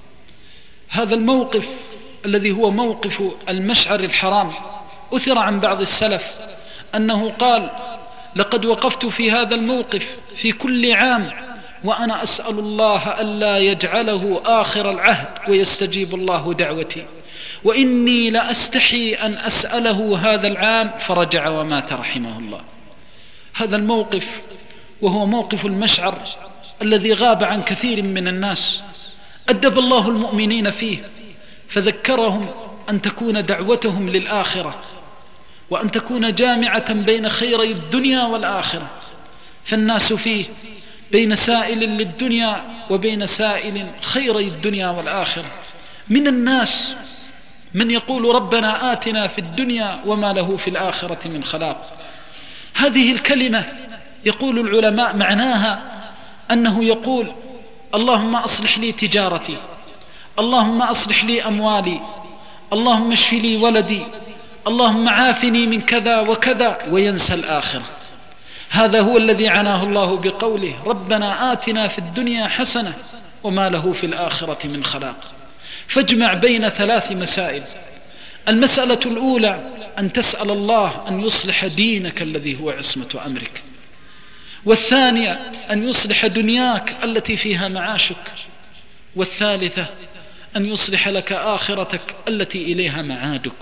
هذا الموقف الذي هو موقف المشعر الحرام، أثر عن بعض السلف أنه قال: لقد وقفت في هذا الموقف في كل عام وأنا أسأل الله ألا يجعله آخر العهد ويستجيب الله دعوتي، وإني لأستحي أن أسأله هذا العام، فرجع ومات رحمه الله. هذا الموقف وهو موقف المشعر الذي غاب عن كثير من الناس، أدب الله المؤمنين فيه، فذكرهم أن تكون دعوتهم للآخرة، وأن تكون جامعة بين خيري الدنيا والآخرة، فالناس فيه بين سائل للدنيا وبين سائل خيري الدنيا والآخرة. من الناس من يقول: ربنا آتنا في الدنيا وما له في الآخرة من خلاق. هذه الكلمة يقول العلماء معناها أنه يقول: اللهم أصلح لي تجارتي، اللهم أصلح لي أموالي، اللهم اشف لي ولدي، اللهم عافني من كذا وكذا، وينسى الآخرة. هذا هو الذي عناه الله بقوله: ربنا آتنا في الدنيا حسنة وما له في الآخرة من خلاق. فاجمع بين ثلاث مسائل: المسألة الأولى أن تسأل الله أن يصلح دينك الذي هو عصمة أمرك، والثانية أن يصلح دنياك التي فيها معاشك، والثالثة أن يصلح لك آخرتك التي إليها معادك.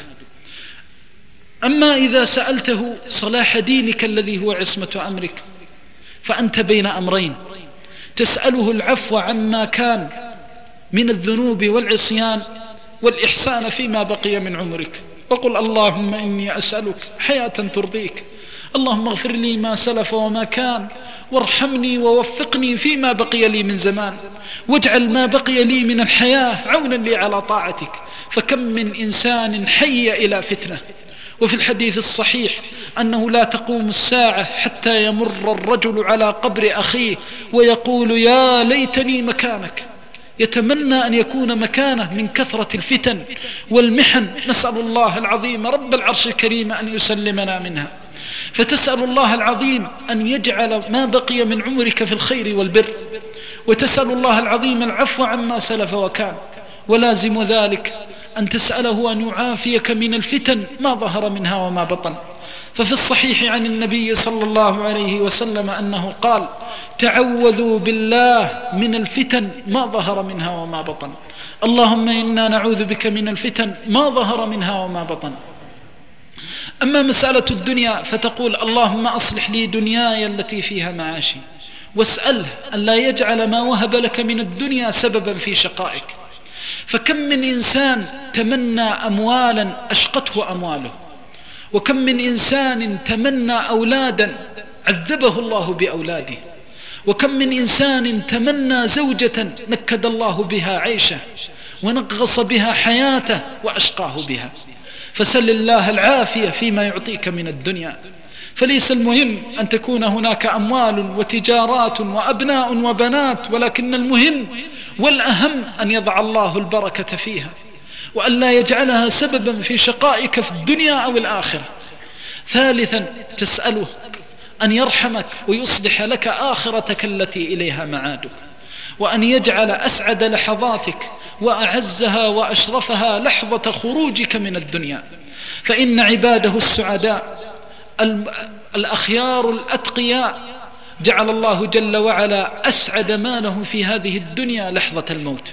أما إذا سألته صلاح دينك الذي هو عصمة أمرك فأنت بين أمرين: تسأله العفو عما كان من الذنوب والعصيان والإحسان فيما بقي من عمرك، وقل: اللهم إني أسألك حياة ترضيك، اللهم اغفر لي ما سلف وما كان، وارحمني ووفقني فيما بقي لي من زمان، واجعل ما بقي لي من الحياة عونا لي على طاعتك، فكم من إنسان حي إلى فتنة. وفي الحديث الصحيح أنه لا تقوم الساعة حتى يمر الرجل على قبر أخيه ويقول: يا ليتني مكانك، يتمنى أن يكون مكانه من كثرة الفتن والمحن. نسأل الله العظيم رب العرش الكريم أن يسلمنا منها. فتسأل الله العظيم أن يجعل ما بقي من عمرك في الخير والبر، وتسأل الله العظيم العفو عما سلف وكان، ولازم ذلك أن تسأله أن يعافيك من الفتن ما ظهر منها وما بطن. ففي الصحيح عن النبي صلى الله عليه وسلم أنه قال: تعوذوا بالله من الفتن ما ظهر منها وما بطن. اللهم إنا نعوذ بك من الفتن ما ظهر منها وما بطن. أما مسألة الدنيا فتقول: اللهم أصلح لي دنياي التي فيها معاشي، واسأله أن لا يجعل ما وهب لك من الدنيا سببا في شقائك. فكم من إنسان تمنى أموالا أشقته أمواله، وكم من إنسان تمنى أولادا عذبه الله بأولاده، وكم من إنسان تمنى زوجة نكد الله بها عيشه ونغص بها حياته وأشقاه بها. فسل الله العافية فيما يعطيك من الدنيا. فليس المهم أن تكون هناك أموال وتجارات وأبناء وبنات، ولكن المهم والأهم أن يضع الله البركة فيها، وأن لا يجعلها سببا في شقائك في الدنيا أو الآخرة. ثالثا تسأله أن يرحمك ويصلح لك آخرتك التي إليها معادك، وأن يجعل أسعد لحظاتك وأعزها وأشرفها لحظة خروجك من الدنيا. فإن عباده السعداء الأخيار الأتقياء جعل الله جل وعلا أسعد ما لهم في هذه الدنيا لحظة الموت.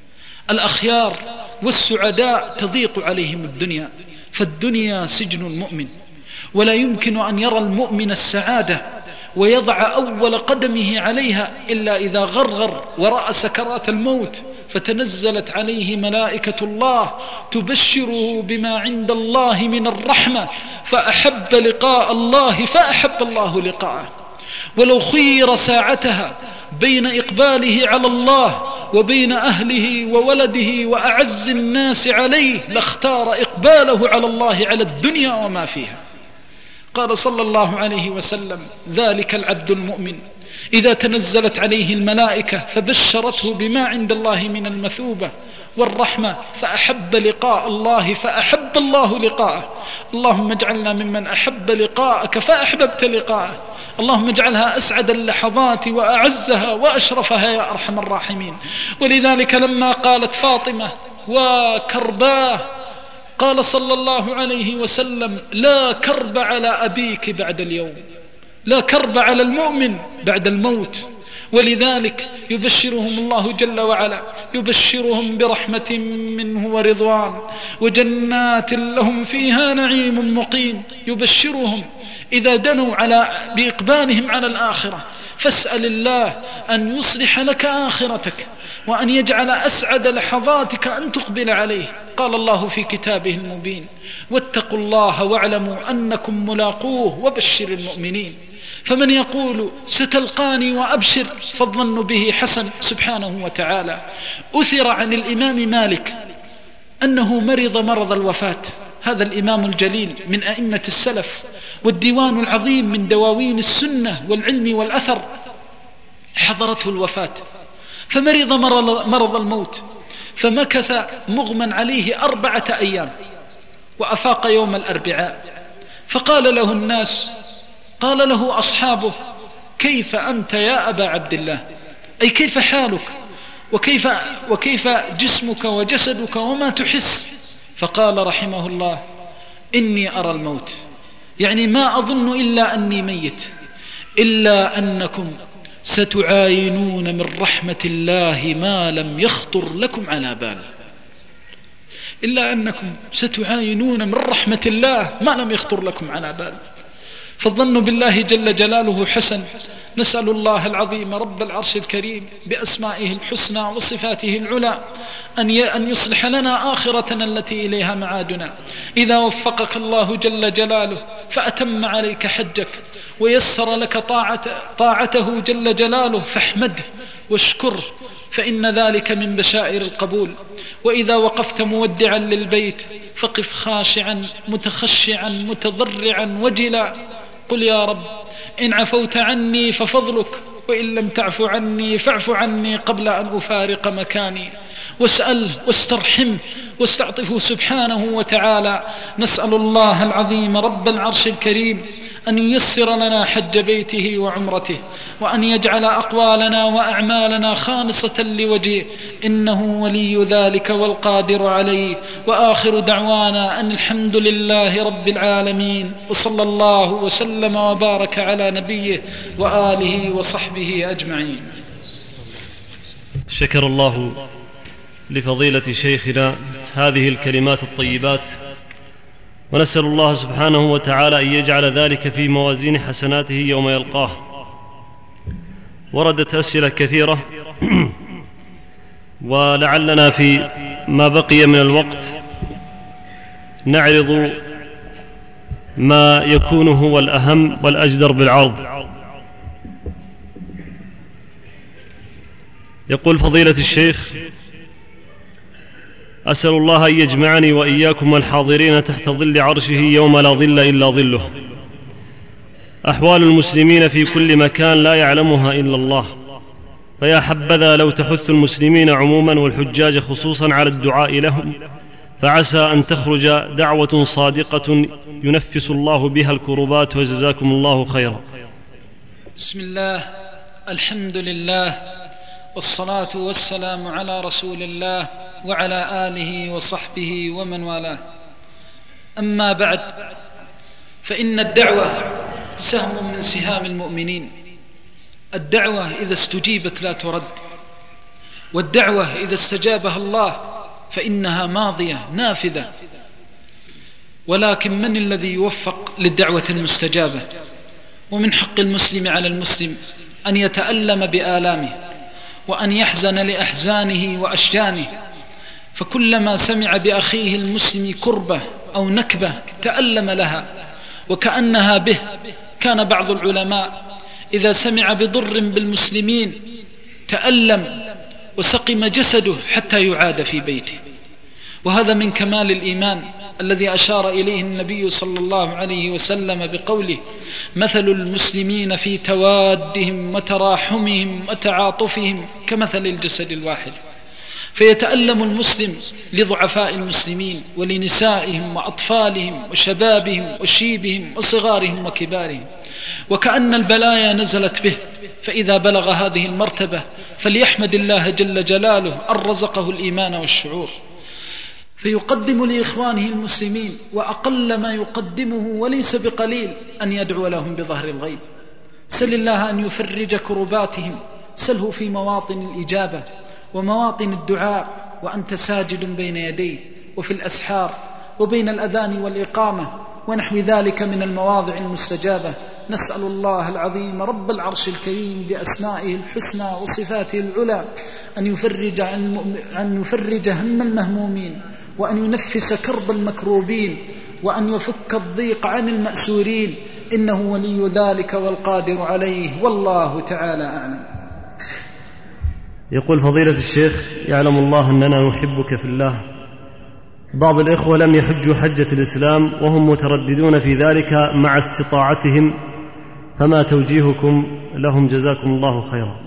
الأخيار والسعداء تضيق عليهم الدنيا، فالدنيا سجن المؤمن، ولا يمكن أن يرى المؤمن السعادة ويضع أول قدمه عليها إلا إذا غرغر ورأى سكرات الموت، فتنزلت عليه ملائكة الله تبشره بما عند الله من الرحمة، فأحب لقاء الله فأحب الله لقاءه. ولو خير ساعتها بين إقباله على الله وبين أهله وولده وأعز الناس عليه لاختار إقباله على الله على الدنيا وما فيها. قال صلى الله عليه وسلم: ذلك العبد المؤمن إذا تنزلت عليه الملائكة فبشرته بما عند الله من المثوبة والرحمة فأحب لقاء الله فأحب الله لقاءه. اللهم اجعلنا ممن أحب لقاءك فأحببت لقاءه. اللهم اجعلها أسعد اللحظات وأعزها وأشرفها يا أرحم الراحمين. ولذلك لما قالت فاطمة وكرباه قال صلى الله عليه وسلم: لا كرب على أبيك بعد اليوم، لا كرب على المؤمن بعد الموت. ولذلك يبشرهم الله جل وعلا، يبشرهم برحمة منه ورضوان وجنات لهم فيها نعيم مقيم. يبشرهم إذا دنوا بإقبالهم على الآخرة. فاسأل الله أن يصلح لك آخرتك وأن يجعل أسعد لحظاتك أن تقبل عليه. قال الله في كتابه المبين: واتقوا الله واعلموا أنكم ملاقوه وبشر المؤمنين. فمن يقول ستلقاني وأبشر فالظن به حسن سبحانه وتعالى. أثر عن الإمام مالك أنه مرض مرض الوفاة، هذا الإمام الجليل من أئمة السلف والديوان العظيم من دواوين السنة والعلم والأثر، حضرته الوفاة فمرض مرض الموت، فمكث مغمى عليه 4 أيام، وأفاق يوم الأربعاء. فقال له الناس، قال له أصحابه: كيف أنت يا أبا عبد الله؟ أي كيف حالك وكيف جسمك وجسدك وما تحس؟ فقال رحمه الله: إني أرى الموت، يعني ما أظن إلا أني ميت، إلا أنكم ستعاينون من رحمة الله ما لم يخطر لكم على بال. إلا أنكم ستعاينون من رحمة الله ما لم يخطر لكم على بال. فالظن بالله جل جلاله حسن. نسأل الله العظيم رب العرش الكريم بأسمائه الحسنى وصفاته العلى أن يصلح لنا آخرتنا التي إليها معادنا. إذا وفقك الله جل جلاله فأتم عليك حجك ويسر لك طاعته جل جلاله فاحمده واشكره، فإن ذلك من بشائر القبول. وإذا وقفت مودعا للبيت فقف خاشعا متخشعا متضرعا وجلا، قل: يا رب إن عفوت عني ففضلك، وإن لم تعف عني فاعف عني قبل أن أفارق مكاني. واسأل واسترحم واستعطفه سبحانه وتعالى. نسأل الله العظيم رب العرش الكريم أن ييسر لنا حج بيته وعمرته، وأن يجعل أقوالنا وأعمالنا خالصة لوجهه، إنه ولي ذلك والقادر عليه. وآخر دعوانا أن الحمد لله رب العالمين، وصلى الله وسلم وبارك على نبيه وآله وصحبه أجمعين. شكر الله لفضيلة شيخنا هذه الكلمات الطيبات، ونسأل الله سبحانه وتعالى أن يجعل ذلك في موازين حسناته يوم يلقاه. وردت أسئلة كثيرة ولعلنا في ما بقي من الوقت نعرض ما يكون هو الأهم والأجدر بالعرض. يقول فضيلة الشيخ: أسأل الله أن يجمعني وإياكم والحاضرين تحت ظل عرشه يوم لا ظل إلا ظله. أحوال المسلمين في كل مكان لا يعلمها إلا الله، فيا حبذا لو تحث المسلمين عموما والحجاج خصوصا على الدعاء لهم، فعسى أن تخرج دعوة صادقة ينفس الله بها الكربات، وجزاكم الله خيرا. بسم الله، الحمد لله، والصلاة والسلام على رسول الله وعلى آله وصحبه ومن والاه. أما بعد، فإن الدعوة سهم من سهام المؤمنين. الدعوة إذا استجيبت لا ترد، والدعوة إذا استجابها الله فإنها ماضية نافذة. ولكن من الذي يوفق للدعوة المستجابة؟ ومن حق المسلم على المسلم أن يتألم بآلامه وأن يحزن لأحزانه وأشجانه، فكلما سمع بأخيه المسلم كربة أو نكبة تألم لها وكأنها به. كان بعض العلماء إذا سمع بضر بالمسلمين تألم وسقم جسده حتى يعاد في بيته. وهذا من كمال الإيمان الذي أشار إليه النبي صلى الله عليه وسلم بقوله: مثل المسلمين في توادهم وتراحمهم وتعاطفهم كمثل الجسد الواحد. فيتألم المسلم لضعفاء المسلمين ولنسائهم وأطفالهم وشبابهم وشيبهم وصغارهم وكبارهم، وكأن البلايا نزلت به. فإذا بلغ هذه المرتبة فليحمد الله جل جلاله أن رزقه الإيمان والشعور، فيقدم لإخوانه المسلمين، وأقل ما يقدمه وليس بقليل أن يدعو لهم بظهر الغيب. سل الله أن يفرج كرباتهم، سله في مواطن الإجابة ومواطن الدعاء وأنت ساجد بين يديه، وفي الأسحار وبين الأذان والإقامة ونحو ذلك من المواضع المستجابة. نسأل الله العظيم رب العرش الكريم بأسمائه الحسنى وصفاته العلى أن يفرج هم المهمومين، وأن ينفس كرب المكروبين، وأن يفك الضيق عن المأسورين، إنه ولي ذلك والقادر عليه، والله تعالى أعلم. يقول فضيلة الشيخ: يعلم الله أننا نحبك في الله. بعض الإخوة لم يحجوا حجة الإسلام وهم مترددون في ذلك مع استطاعتهم، فما توجيهكم لهم جزاكم الله خيرا؟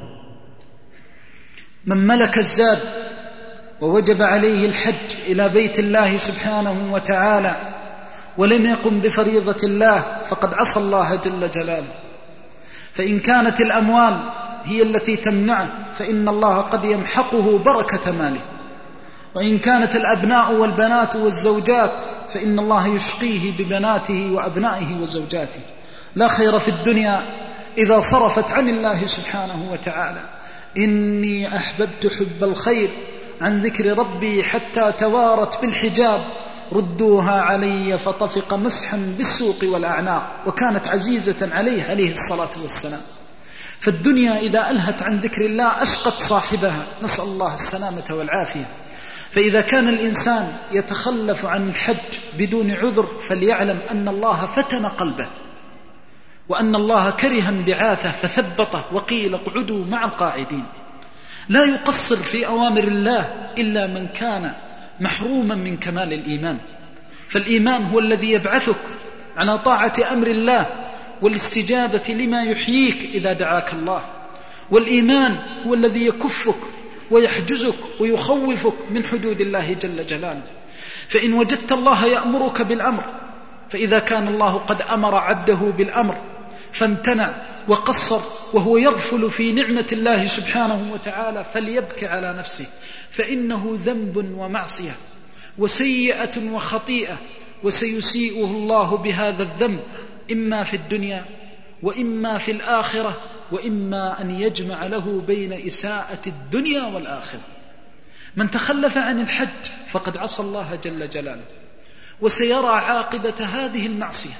من ملك الزاد ووجب عليه الحج إلى بيت الله سبحانه وتعالى ولم يقم بفريضة الله فقد عصى الله جل جلاله. فإن كانت الأموال هي التي تمنعه فإن الله قد يمحقه بركة ماله، وإن كانت الأبناء والبنات والزوجات فإن الله يشقيه ببناته وأبنائه وزوجاته. لا خير في الدنيا إذا صرفت عن الله سبحانه وتعالى. إني أحببت حب الخير عن ذكر ربي حتى توارت بالحجاب، ردوها علي فطفق مسحا بالسوق والأعناق، وكانت عزيزة عليه الصلاة والسلام. فالدنيا إذا ألهت عن ذكر الله أشقت صاحبها، نسأل الله السلامة والعافية. فإذا كان الإنسان يتخلف عن الحج بدون عذر فليعلم أن الله فتن قلبه، وأن الله كره انبعاثه فثبطه وقيل اقعدوا مع القاعدين. لا يقصر في أوامر الله إلا من كان محروما من كمال الإيمان. فالإيمان هو الذي يبعثك على طاعة أمر الله والاستجابة لما يحييك إذا دعاك الله، والإيمان هو الذي يكفك ويحجزك ويخوفك من حدود الله جل جلاله. فإن وجدت الله يأمرك بالأمر، فإذا كان الله قد أمر عبده بالأمر فامتنع وقصر وهو يغفل في نعمة الله سبحانه وتعالى فليبكي على نفسه، فإنه ذنب ومعصية وسيئة وخطيئة، وسيسيئه الله بهذا الذنب إما في الدنيا وإما في الآخرة، وإما أن يجمع له بين إساءة الدنيا والآخرة. من تخلف عن الحج فقد عصى الله جل جلاله، وسيرى عاقبة هذه المعصية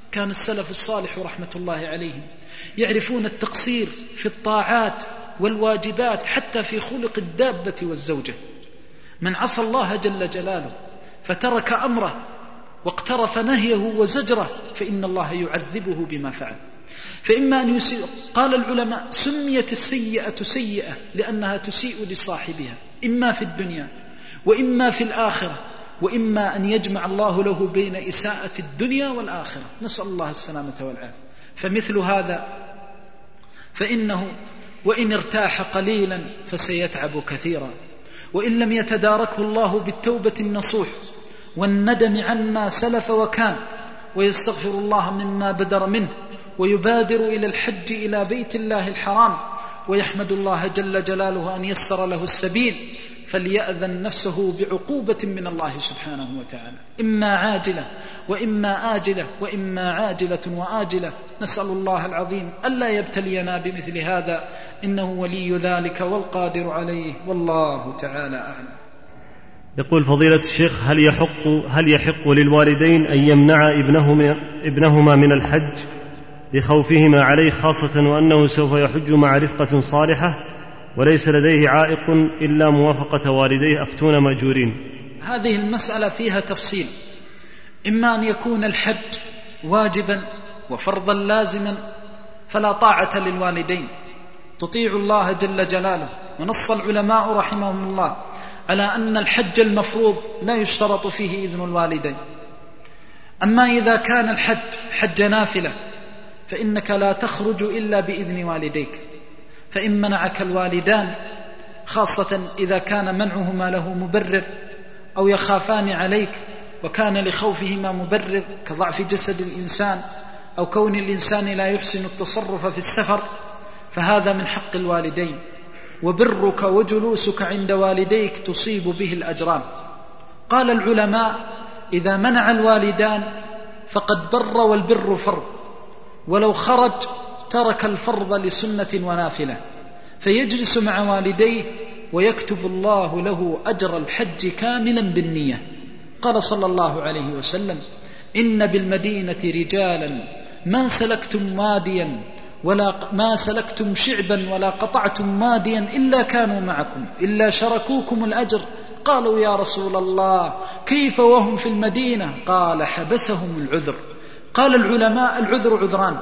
كان السلف الصالح رحمة الله عليهم يعرفون التقصير في الطاعات والواجبات حتى في خلق الدابة والزوجة. من عصى الله جل جلاله فترك أمره واقترف نهيه وزجره فإن الله يعذبه بما فعل. فإما أن يسيء، قال العلماء سميت السيئة سيئة لأنها تسيء لصاحبها إما في الدنيا وإما في الآخرة، وإما أن يجمع الله له بين إساءة الدنيا والآخرة، نسأل الله السلامة والعافية. فمثل هذا فإنه وإن ارتاح قليلا فسيتعب كثيرا، وإن لم يتداركه الله بالتوبة النصوح والندم عما سلف وكان، ويستغفر الله مما بدر منه، ويبادر إلى الحج إلى بيت الله الحرام، ويحمد الله جل جلاله أن يسر له السبيل، فليأذن نفسه بعقوبة من الله سبحانه وتعالى، إما عاجلة وإما آجلة وإما عاجلة وآجلة. نسأل الله العظيم ألا يبتلينا بمثل هذا، إنه ولي ذلك والقادر عليه، والله تعالى أعلم. يقول فضيلة الشيخ: هل يحق للوالدين أن يمنع ابنهما من الحج لخوفهما عليه، خاصة وأنه سوف يحج مع رفقة صالحة وليس لديه عائق إلا موافقة والديه، أفتون مأجورين؟ هذه المسألة فيها تفصيل، إما أن يكون الحج واجبا وفرضا لازما فلا طاعة للوالدين، تطيع الله جل جلاله، ونص العلماء رحمهم الله على أن الحج المفروض لا يشترط فيه إذن الوالدين. أما إذا كان الحج حج نافلة فإنك لا تخرج إلا بإذن والديك، فإن منعك الوالدان، خاصة إذا كان منعهما له مبرر أو يخافان عليك وكان لخوفهما مبرر كضعف جسد الإنسان أو كون الإنسان لا يحسن التصرف في السفر، فهذا من حق الوالدين، وبرك وجلوسك عند والديك تصيب به الأجران. قال العلماء: إذا منع الوالدان فقد بر والبر فرض، ولو خرج ترك الفرض لسنة ونافلة، فيجلس مع والديه ويكتب الله له أجر الحج كاملا بالنية. قال صلى الله عليه وسلم: إن بالمدينة رجالا ما سلكتم واديا ما سلكتم شعبا ولا قطعتم واديا إلا كانوا معكم إلا شركوكم الأجر. قالوا: يا رسول الله كيف وهم في المدينة؟ قال: حبسهم العذر. قال العلماء: العذر عذران: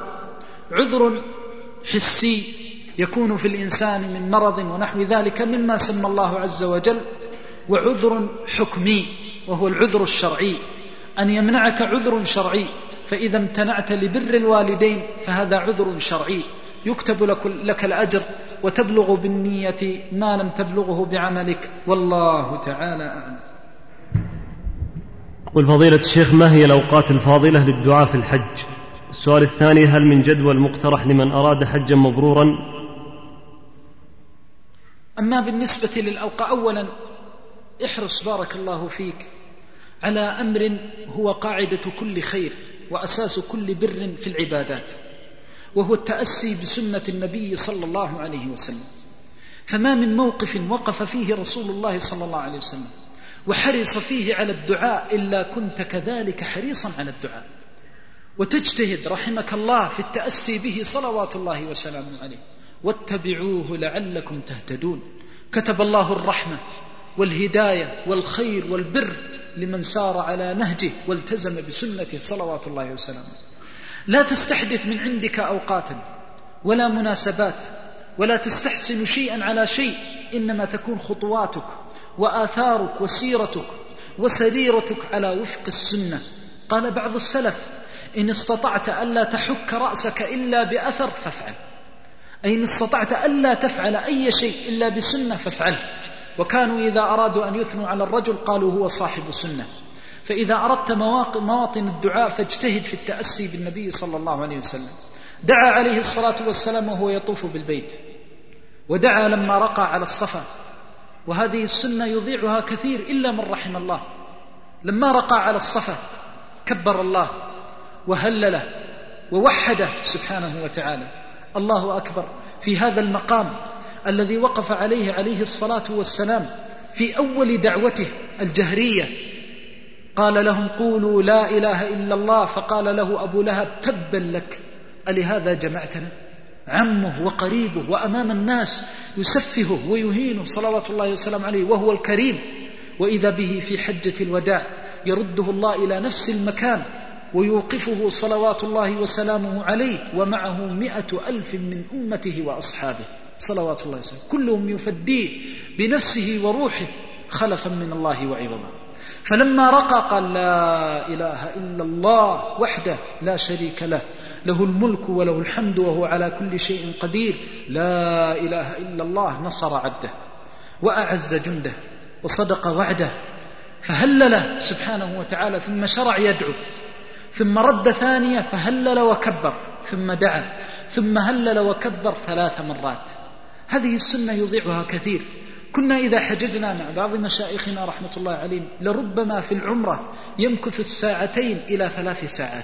عذر حسي يكون في الإنسان من مرض ونحو ذلك مما سمى الله عز وجل، وعذر حكمي وهو العذر الشرعي، أن يمنعك عذر شرعي، فإذا امتنعت لبر الوالدين فهذا عذر شرعي يكتب لك الأجر وتبلغ بالنية ما لم تبلغه بعملك، والله تعالى أعلم. قل فضيلة الشيخ: ما هي الأوقات الفاضلة للدعاء في الحج؟ السؤال الثاني: هل من جدول مقترح لمن أراد حجا مبرورا؟ أما بالنسبة للأوقات، أولا احرص بارك الله فيك على أمر هو قاعدة كل خير وأساس كل بر في العبادات، وهو التأسي بسنة النبي صلى الله عليه وسلم. فما من موقف وقف فيه رسول الله صلى الله عليه وسلم وحرص فيه على الدعاء إلا كنت كذلك حريصا على الدعاء، وتجتهد رحمك الله في التأسي به صلوات الله وسلامه عليه. واتبعوه لعلكم تهتدون. كتب الله الرحمة والهداية والخير والبر لمن سار على نهجه والتزم بسنته صلوات الله وسلامه. لا تستحدث من عندك أوقاتا ولا مناسبات، ولا تستحسن شيئا على شيء، إنما تكون خطواتك وآثارك وسيرتك وسريرتك على وفق السنة. قال بعض السلف: إن استطعت ألا تحك رأسك إلا بأثر فافعل، أي إن استطعت ألا تفعل أي شيء إلا بسنة فافعله. وكانوا إذا أرادوا أن يثنوا على الرجل قالوا: هو صاحب سنة. فإذا أردت مواطن الدعاء فاجتهد في التأسي بالنبي صلى الله عليه وسلم. دعا عليه الصلاة والسلام وهو يطوف بالبيت، ودعا لما رقى على الصفا، وهذه السنة يضيعها كثير إلا من رحم الله. لما رقى على الصفا كبر الله وهلله ووحده سبحانه وتعالى. الله أكبر. في هذا المقام الذي وقف عليه الصلاة والسلام في أول دعوته الجهرية، قال لهم قولوا لا إله إلا الله، فقال له أبو لهب تبا لك ألهذا جمعتنا؟ عمه وقريبه وأمام الناس يسفهه ويهينه صلوات الله وسلام عليه وهو الكريم، وإذا به في حجة الوداع يرده الله إلى نفس المكان ويوقفه صلوات الله وسلامه عليه ومعه 100,000 من أمته وأصحابه صلوات الله وسلامه، كلهم يفديه بنفسه وروحه خلفا من الله وعظما. فلما رقى قال لا إله إلا الله وحده لا شريك له، له الملك وله الحمد وهو على كل شيء قدير، لا إله إلا الله، نصر عبده وأعز جنده وصدق وعده، فهلل سبحانه وتعالى، ثم شرع يدعو، ثم رد ثانية فهلل وكبر، ثم دعا، ثم هلل وكبر 3 مرات. هذه السنة يضيعها كثير. كنا إذا حججنا مع بعض مشايخنا رحمة الله عليهم لربما في العمرة يمكث 2 إلى 3 ساعات.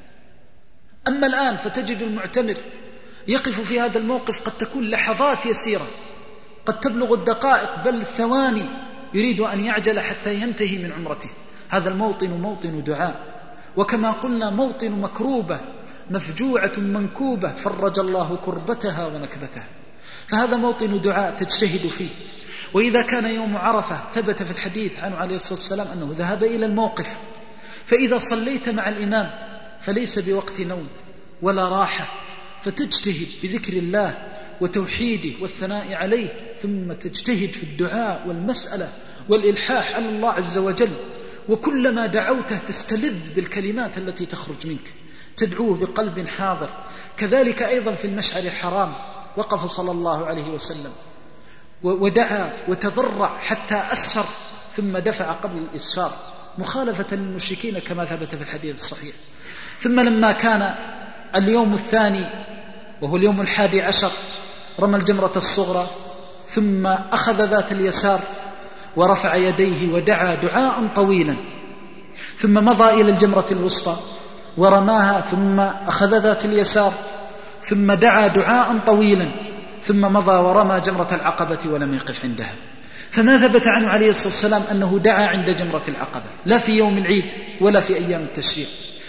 أما الآن فتجد المعتمر يقف في هذا الموقف قد تكون لحظات يسيرة، قد تبلغ الدقائق بل ثواني، يريد أن يعجل حتى ينتهي من عمرته. هذا الموطن موطن دعاء، وكما قلنا موطن مكروبة مفجوعة منكوبة فرج الله كربتها ونكبتها، فهذا موطن دعاء تجتهد فيه. وإذا كان يوم عرفة ثبت في الحديث عنه عليه الصلاة والسلام أنه ذهب إلى الموقف، فإذا صليت مع الإمام فليس بوقت نوم ولا راحة، فتجتهد بذكر الله وتوحيده والثناء عليه، ثم تجتهد في الدعاء والمسألة والإلحاح على الله عز وجل، وكلما دعوته تستلذ بالكلمات التي تخرج منك، تدعوه بقلب حاضر. كذلك أيضا في المشعر الحرام وقف صلى الله عليه وسلم ودعا وتضرع حتى أسفر ثم دفع قبل الإسفار مخالفة للمشركين كما ثبت في الحديث الصحيح. ثم لما كان اليوم الثاني وهو اليوم 11 رمى الجمرة الصغرى، ثم أخذ ذات اليسار ورفع يديه ودعا دعاء طويلا، ثم مضى إلى الجمرة الوسطى ورماها، ثم أخذ ذات اليسار ثم دعا دعاء طويلا، ثم مضى ورمى جمرة العقبة ولم يقف عندها. فما ثبت عنه عليه الصلاة والسلام أنه دعا عند جمرة العقبة، لا في يوم العيد ولا في أيام التشريق.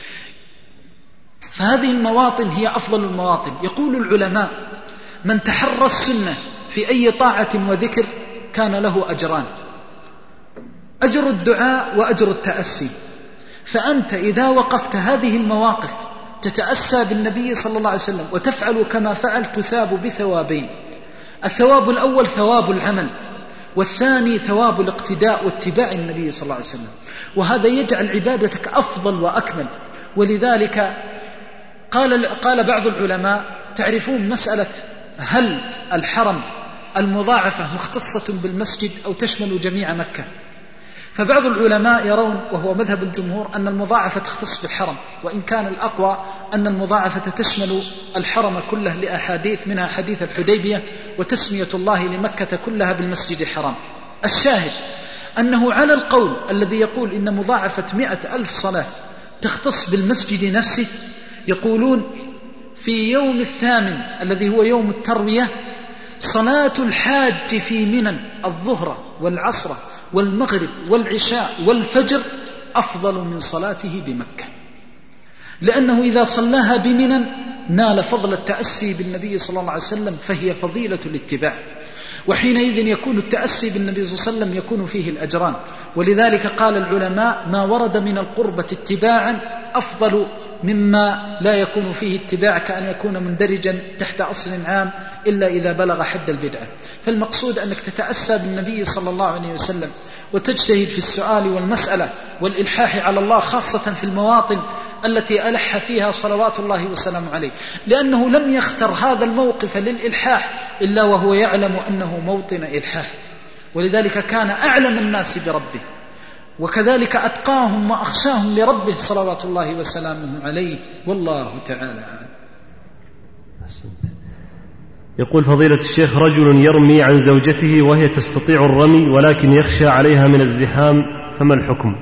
فهذه المواطن هي أفضل المواطن. يقول العلماء من تحرى السنة في أي طاعة وذكر كان له أجران، أجر الدعاء وأجر التأسي. فأنت إذا وقفت هذه المواقف تتأسى بالنبي صلى الله عليه وسلم وتفعل كما فعل تثاب بثوابين: الثواب الأول ثواب العمل، والثاني ثواب الاقتداء واتباع النبي صلى الله عليه وسلم، وهذا يجعل عبادتك أفضل وأكمل. ولذلك قال بعض العلماء: تعرفون مسألة هل الحرم المضاعفة مختصة بالمسجد أو تشمل جميع مكة؟ فبعض العلماء يرون، وهو مذهب الجمهور، أن المضاعفة تختص بالحرم، وإن كان الأقوى أن المضاعفة تشمل الحرم كله لأحاديث منها حديث الحديبية وتسمية الله لمكة كلها بالمسجد الحرام. الشاهد أنه على القول الذي يقول إن مضاعفة 100,000 صلاة تختص بالمسجد نفسه، يقولون في يوم 8 الذي هو يوم التروية صلاة الحاج في منى الظهر والعصر والمغرب والعشاء والفجر أفضل من صلاته بمكة، لأنه إذا صلاها بمنى نال فضل التأسي بالنبي صلى الله عليه وسلم، فهي فضيلة الاتباع، وحينئذ يكون التأسي بالنبي صلى الله عليه وسلم يكون فيه الأجران. ولذلك قال العلماء: ما ورد من القربة اتباعا أفضل مما لا يكون فيه اتباع، كأن يكون مندرجا تحت أصل عام إلا إذا بلغ حد البدعة. فالمقصود أنك تتأسى بالنبي صلى الله عليه وسلم وتجتهد في السؤال والمسألة والإلحاح على الله، خاصة في المواطن التي ألح فيها صلوات الله وسلامه عليه، لأنه لم يختر هذا الموقف للإلحاح إلا وهو يعلم أنه موطن إلحاح، ولذلك كان أعلم الناس بربه، وكذلك أتقاهم وأخشاهم لربه صلوات الله وسلامه عليه، والله تعالى أعلم. يقول فضيلة الشيخ: رجل يرمي عن زوجته وهي تستطيع الرمي ولكن يخشى عليها من الزحام، فما الحكم؟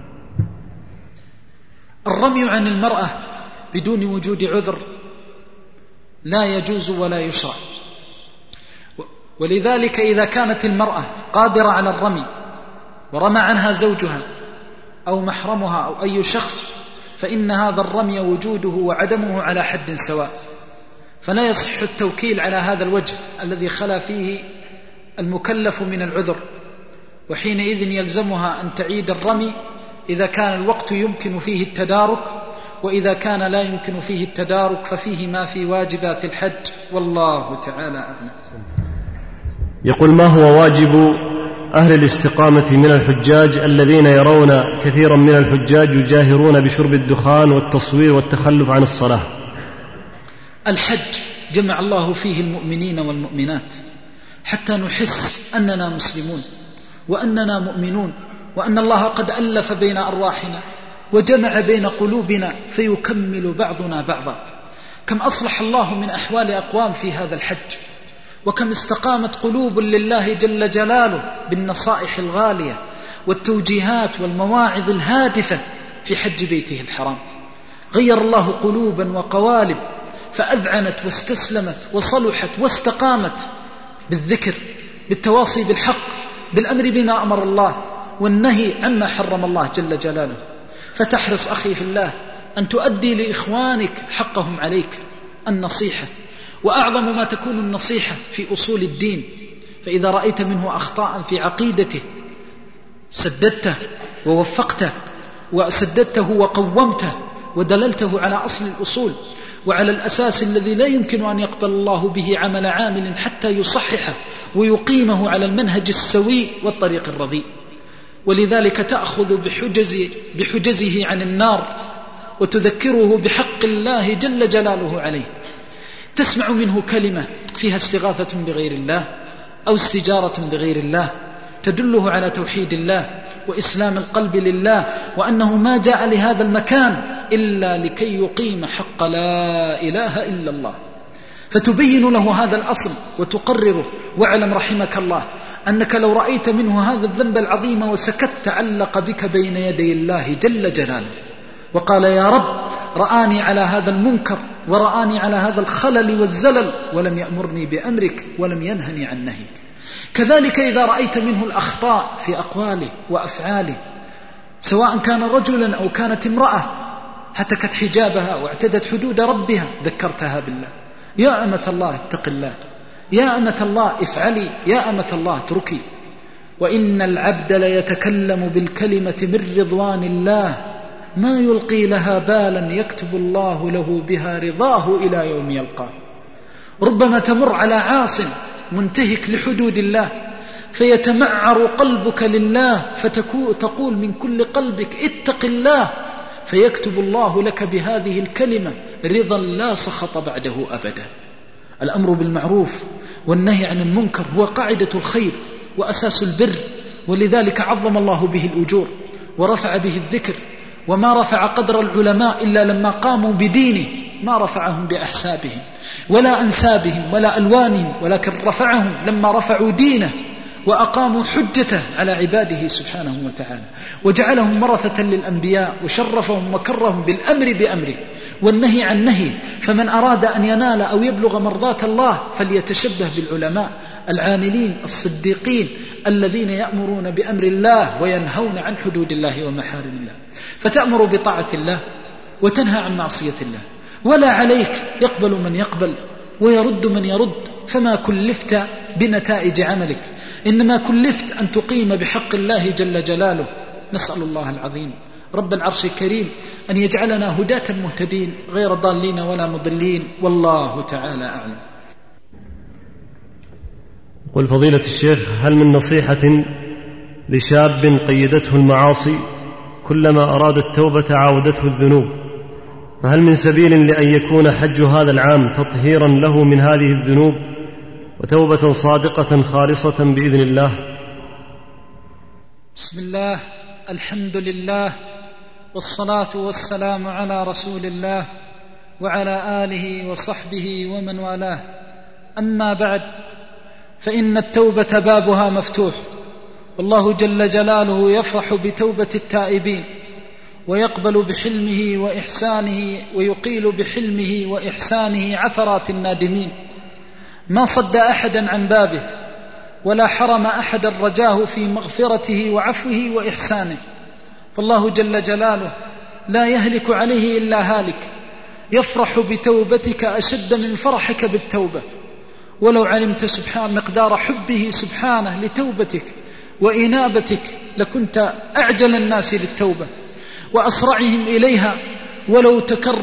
الرمي عن المرأة بدون وجود عذر لا يجوز ولا يشرع، ولذلك إذا كانت المرأة قادرة على الرمي ورمى عنها زوجها أو محرمها أو أي شخص، فإن هذا الرمي وجوده وعدمه على حد سواء، فلا يصح التوكيل على هذا الوجه الذي خلا فيه المكلف من العذر، وحينئذ يلزمها أن تعيد الرمي إذا كان الوقت يمكن فيه التدارك، وإذا كان لا يمكن فيه التدارك ففيه ما في واجبات الحج، والله تعالى أعلم. يقول: ما هو واجب أهل الاستقامة من الحجاج الذين يرون كثيرا من الحجاج يجاهرون بشرب الدخان والتصوير والتخلف عن الصلاة؟ الحج جمع الله فيه المؤمنين والمؤمنات حتى نحس أننا مسلمون وأننا مؤمنون، وأن الله قد ألف بين أرواحنا وجمع بين قلوبنا فيكمل بعضنا بعضا. كم أصلح الله من أحوال أقوام في هذا الحج، وكم استقامت قلوب لله جل جلاله بالنصائح الغالية والتوجيهات والمواعظ الهادفة في حج بيته الحرام. غير الله قلوبا وقوالب فأذعنت واستسلمت وصلحت واستقامت بالذكر، بالتواصي بالحق، بالأمر بما أمر الله والنهي عما حرم الله جل جلاله. فتحرص أخي في الله أن تؤدي لإخوانك حقهم عليك النصيحة، وأعظم ما تكون النصيحة في أصول الدين، فإذا رأيت منه أخطاء في عقيدته سددته ووفقته وسددته وقومته ودللته على أصل الأصول وعلى الأساس الذي لا يمكن أن يقبل الله به عمل عامل حتى يصححه ويقيمه على المنهج السوي والطريق الرضي. ولذلك تأخذ بحجزه عن النار وتذكره بحق الله جل جلاله عليه. تسمع منه كلمة فيها استغاثة بغير الله أو استجارة بغير الله تدله على توحيد الله وإسلام القلب لله، وأنه ما جاء لهذا المكان إلا لكي يقيم حق لا إله إلا الله، فتبين له هذا الأصل وتقرره. واعلم رحمك الله أنك لو رأيت منه هذا الذنب العظيم وسكت تعلق بك بين يدي الله جل جلاله وقال: يا رب، رآني على هذا المنكر ورآني على هذا الخلل والزلل ولم يأمرني بأمرك ولم ينهني عن نهيك. كذلك إذا رأيت منه الأخطاء في أقواله وأفعاله، سواء كان رجلا أو كانت امرأة هتكت حجابها واعتدت حدود ربها، ذكرتها بالله: يا أمة الله اتق الله، يا أمة الله افعلي، يا أمة الله اتركي. وإن العبد ليتكلم بالكلمة من رضوان الله ما يلقي لها بالا يكتب الله له بها رضاه إلى يوم يلقاه. ربما تمر على عاص منتهك لحدود الله فيتمعر قلبك لله فتقول من كل قلبك: اتق الله، فيكتب الله لك بهذه الكلمة رضا لا سخط بعده أبدا. الأمر بالمعروف والنهي عن المنكر هو قاعدة الخير وأساس البر، ولذلك عظم الله به الأجور ورفع به الذكر، وما رفع قدر العلماء إلا لما قاموا بدينه، ما رفعهم بأحسابهم ولا أنسابهم ولا ألوانهم، ولكن رفعهم لما رفعوا دينه وأقاموا حجته على عباده سبحانه وتعالى، وجعلهم ورثة للأنبياء وشرفهم وكرهم بالأمر بأمره والنهي عن نهيه. فمن أراد أن ينال أو يبلغ مرضات الله فليتشبه بالعلماء العاملين الصديقين الذين يأمرون بأمر الله وينهون عن حدود الله ومحارم الله، فتأمر بطاعة الله وتنهى عن معصية الله، ولا عليك يقبل من يقبل ويرد من يرد. فما كلفت بنتائج عملك، إنما كلفت أن تقيم بحق الله جل جلاله. نسأل الله العظيم رب العرش الكريم أن يجعلنا هداة مهتدين غير ضالين ولا مضلين، والله تعالى أعلم. قل فضيلة الشيخ: هل من نصيحة لشاب قيدته المعاصي كلما أراد التوبة عاودته الذنوب، فهل من سبيل لأن يكون حج هذا العام تطهيرا له من هذه الذنوب وتوبة صادقة خالصة بإذن الله؟ بسم الله، الحمد لله، والصلاة والسلام على رسول الله وعلى آله وصحبه ومن والاه. أما بعد، فإن التوبة بابها مفتوح، والله جل جلاله يفرح بتوبة التائبين ويقبل بحلمه وإحسانه ويقيل بحلمه وإحسانه عثرات النادمين. ما صد أحدا عن بابه ولا حرم أحدا رجاه في مغفرته وعفوه وإحسانه، فالله جل جلاله لا يهلك عليه إلا هالك، يفرح بتوبتك أشد من فرحك بالتوبة. ولو علمت سبحان مقدار حبه سبحانه لتوبتك وإنابتك لكنت أعجل الناس للتوبة وأسرعهم إليها. ولو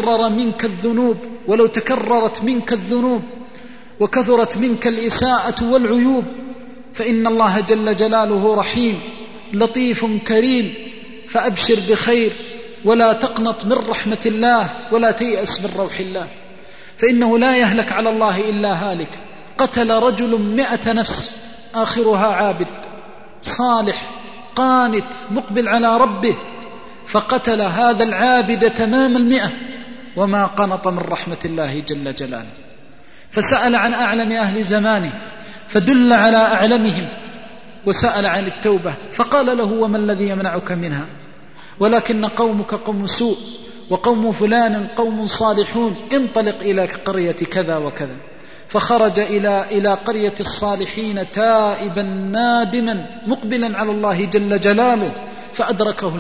تكررت منك الذنوب وكثرت منك الإساءة والعيوب، فإن الله جل جلاله رحيم لطيف كريم. فأبشر بخير ولا تقنط من رحمة الله ولا تيأس من روح الله، فإنه لا يهلك على الله إلا هالك. قتل رجل 100 نفس آخرها عابد صالح قانت مقبل على ربه، فقتل هذا العابد تمام 100 وما قنط من رحمة الله جل جلاله. فسأل عن أعلم أهل زمانه فدل على أعلمهم، وسأل عن التوبة فقال له: وما الذي يمنعك منها؟ ولكن قومك قوم سوء وقوم فلان قوم صالحون، انطلق إلى قرية كذا وكذا. فخرج إلى قرية الصالحين تائبا نادما مقبلا على الله جل جلاله، فأدركه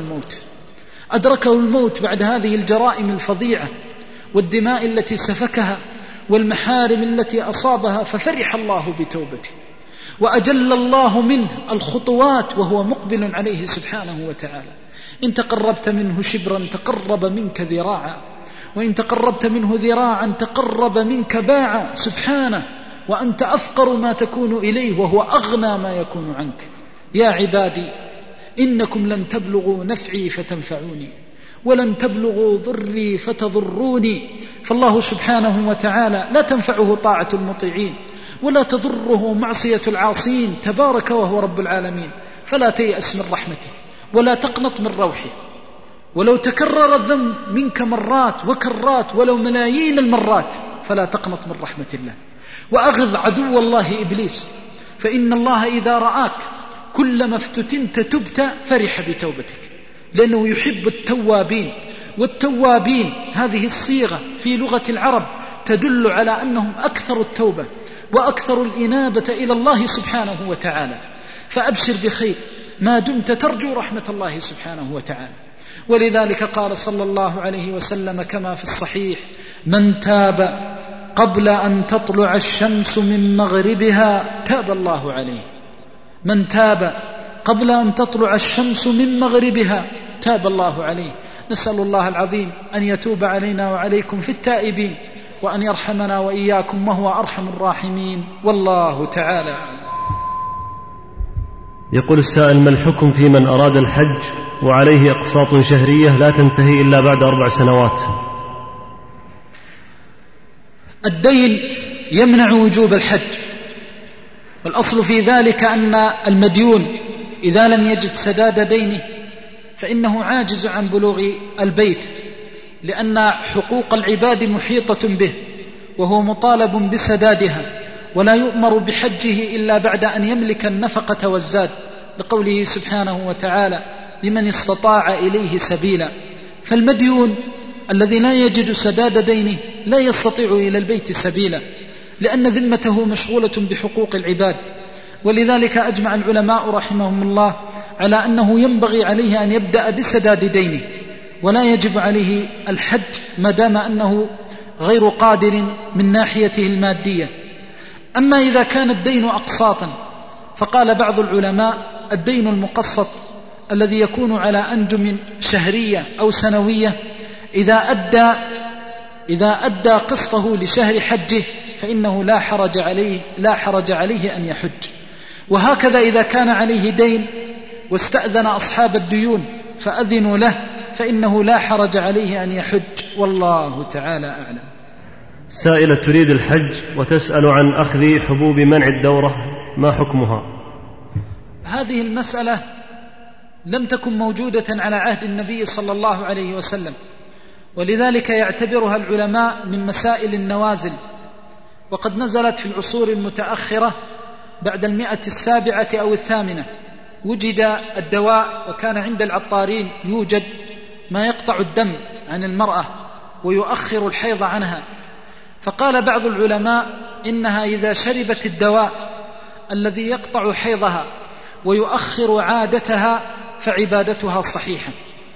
الموت بعد هذه الجرائم الفظيعة والدماء التي سفكها والمحارم التي أصابها. ففرح الله بتوبته وأجل الله منه الخطوات وهو مقبل عليه سبحانه وتعالى. إن تقربت منه شبرا تقرب منك ذراعا، وإن تقربت منه ذراعا تقرب منك باعا سبحانه، وأنت أفقر ما تكون إليه وهو أغنى ما يكون عنك. يا عبادي إنكم لن تبلغوا نفعي فتنفعوني ولن تبلغوا ضري فتضروني. فالله سبحانه وتعالى لا تنفعه طاعة المطيعين ولا تضره معصية العاصين، تبارك وهو رب العالمين. فلا تيأس من رحمته ولا تقنط من روحه. ولو تكرر الذنب منك مرات وكرات ولو ملايين المرات فلا تقنط من رحمة الله. وأغض عدو الله إبليس، فإن الله إذا رآك كلما افتتنت تبت فرح بتوبتك، لأنه يحب التوابين. والتوابين هذه الصيغة في لغة العرب تدل على أنهم أكثر التوبة وأكثر الإنابة إلى الله سبحانه وتعالى. فأبشر بخير ما دمت ترجو رحمة الله سبحانه وتعالى. ولذلك قال صلى الله عليه وسلم كما في الصحيح: من تاب قبل أن تطلع الشمس من مغربها تاب الله عليه. من تاب قبل أن تطلع الشمس من مغربها تاب الله عليه. نسأل الله العظيم أن يتوب علينا وعليكم في التائبين، وأن يرحمنا وإياكم وهو أرحم الراحمين، والله تعالى. يقول السائل: ما الحكم في من أراد الحج وعليه أقساط شهرية لا تنتهي إلا بعد 4 سنوات؟ الدين يمنع وجوب الحج، والأصل في ذلك أن المديون إذا لم يجد سداد دينه فإنه عاجز عن بلوغ البيت، لأن حقوق العباد محيطة به وهو مطالب بسدادها، ولا يؤمر بحجه إلا بعد أن يملك النفقة والزاد، لقوله سبحانه وتعالى: لمن استطاع إليه سبيلا. فالمديون الذي لا يجد سداد دينه لا يستطيع إلى البيت سبيلا، لأن ذمته مشغولة بحقوق العباد. ولذلك أجمع العلماء رحمهم الله على أنه ينبغي عليه أن يبدأ بسداد دينه، ولا يجب عليه الحج ما دام أنه غير قادر من ناحيته المادية. أما إذا كان الدين أقساطا، فقال بعض العلماء: الدين المقسط الذي يكون على أنجم شهرية أو سنوية إذا أدى قسطه لشهر حجه فإنه لا حرج عليه أن يحج. وهكذا إذا كان عليه دين واستأذن أصحاب الديون فأذنوا له فإنه لا حرج عليه أن يحج، والله تعالى أعلم. سائلة تريد الحج وتسأل عن أخذ حبوب منع الدورة، ما حكمها؟ هذه المسألة لم تكن موجودة على عهد النبي صلى الله عليه وسلم، ولذلك يعتبرها العلماء من مسائل النوازل، وقد نزلت في العصور المتأخرة بعد 107 أو 8. وجد الدواء، وكان عند العطارين يوجد ما يقطع الدم عن المرأة ويؤخر الحيض عنها. فقال بعض العلماء إنها إذا شربت الدواء الذي يقطع حيضها ويؤخر عادتها فعبادتها صحيحة،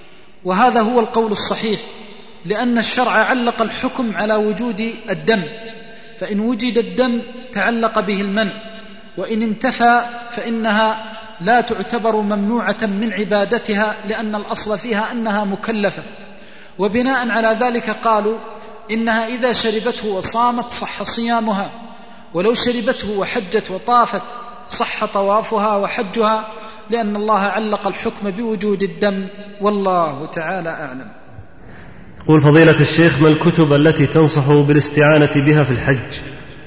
وهذا هو القول الصحيح، لأن الشرع علق الحكم على وجود الدم، فإن وجد الدم تعلق به المنع، وإن انتفى فإنها لا تعتبر ممنوعة من عبادتها، لأن الأصل فيها أنها مكلفة. وبناء على ذلك قالوا إنها إذا شربته وصامت صح صيامها، ولو شربته وحجت وطافت صح طوافها وحجها، لأن الله علق الحكم بوجود الدم، والله تعالى أعلم. يقول فضيلة الشيخ: ما الكتب التي تنصح بالاستعانة بها في الحج؟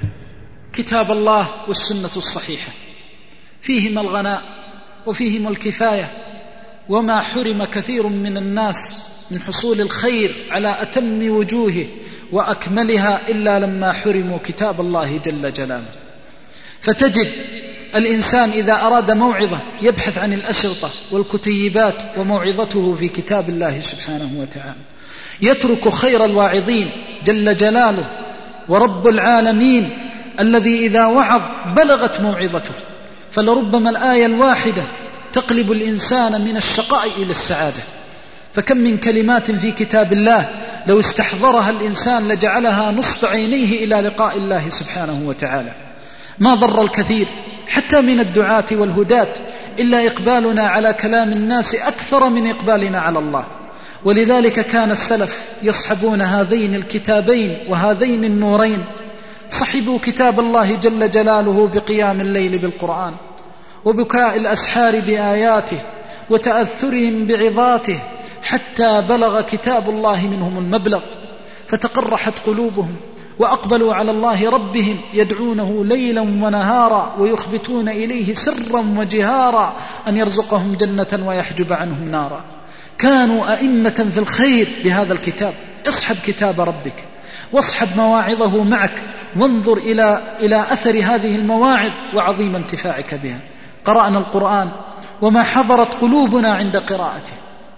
كتاب الله والسنة الصحيحة، فيهما الغناء وفيهما الكفاية، وما حرم كثير من الناس من حصول الخير على أتم وجوهه وأكملها إلا لما حرموا كتاب الله جل جلاله. فتجد الإنسان إذا أراد موعظة يبحث عن الأشرطة والكتيبات، وموعظته في كتاب الله سبحانه وتعالى، يترك خير الواعظين جل جلاله ورب العالمين الذي إذا وعظ بلغت موعظته، فلربما الآية الواحدة تقلب الإنسان من الشقاء إلى السعادة. فكم من كلمات في كتاب الله لو استحضرها الإنسان لجعلها نصب عينيه إلى لقاء الله سبحانه وتعالى. ما ضر الكثير حتى من الدعاة والهداة إلا إقبالنا على كلام الناس أكثر من إقبالنا على الله. ولذلك كان السلف يصحبون هذين الكتابين وهذين النورين، صحبوا كتاب الله جل جلاله بقيام الليل بالقرآن، وبكاء الأسحار بآياته، وتأثرهم بعظاته، حتى بلغ كتاب الله منهم المبلغ، فتقرحت قلوبهم وأقبلوا على الله ربهم يدعونه ليلا ونهارا، ويخبتون إليه سرا وجهارا أن يرزقهم جنة ويحجب عنهم نارا. كانوا أئمة في الخير بهذا الكتاب. اصحب كتاب ربك واصحب مواعظه معك، وانظر إلى أثر هذه المواعظ وعظيم انتفاعك بها. قرأنا القرآن وما حضرت قلوبنا عند قراءته،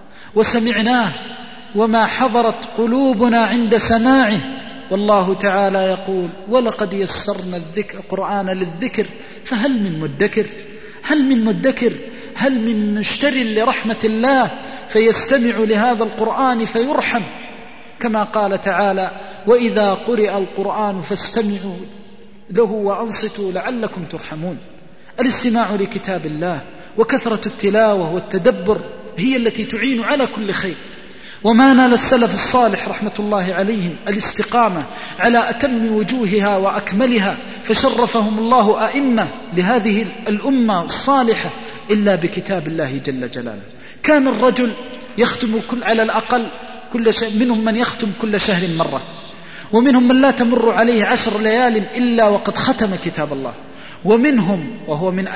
وسمعناه وما حضرت قلوبنا عند سماعه. والله تعالى يقول: ولقد يسرنا القرآن للذكر فهل من مدكر؟ هل من مشتر لرحمة الله فيستمع لهذا القرآن فيرحم؟ كما قال تعالى: وإذا قرئ القرآن فاستمعوا له وأنصتوا لعلكم ترحمون. الاستماع لكتاب الله وكثرة التلاوة والتدبر هي التي تعين على كل خير. وما نال السلف الصالح رحمة الله عليهم الاستقامة على أتم وجوهها وأكملها، فشرفهم الله أئمة لهذه الأمة الصالحة إلا بكتاب الله جل جلاله. كان الرجل يختم على الأقل منهم من يختم كل شهر مرة، ومنهم من لا تمر عليه 10 ليال إلا وقد ختم كتاب الله، ومنهم وهو من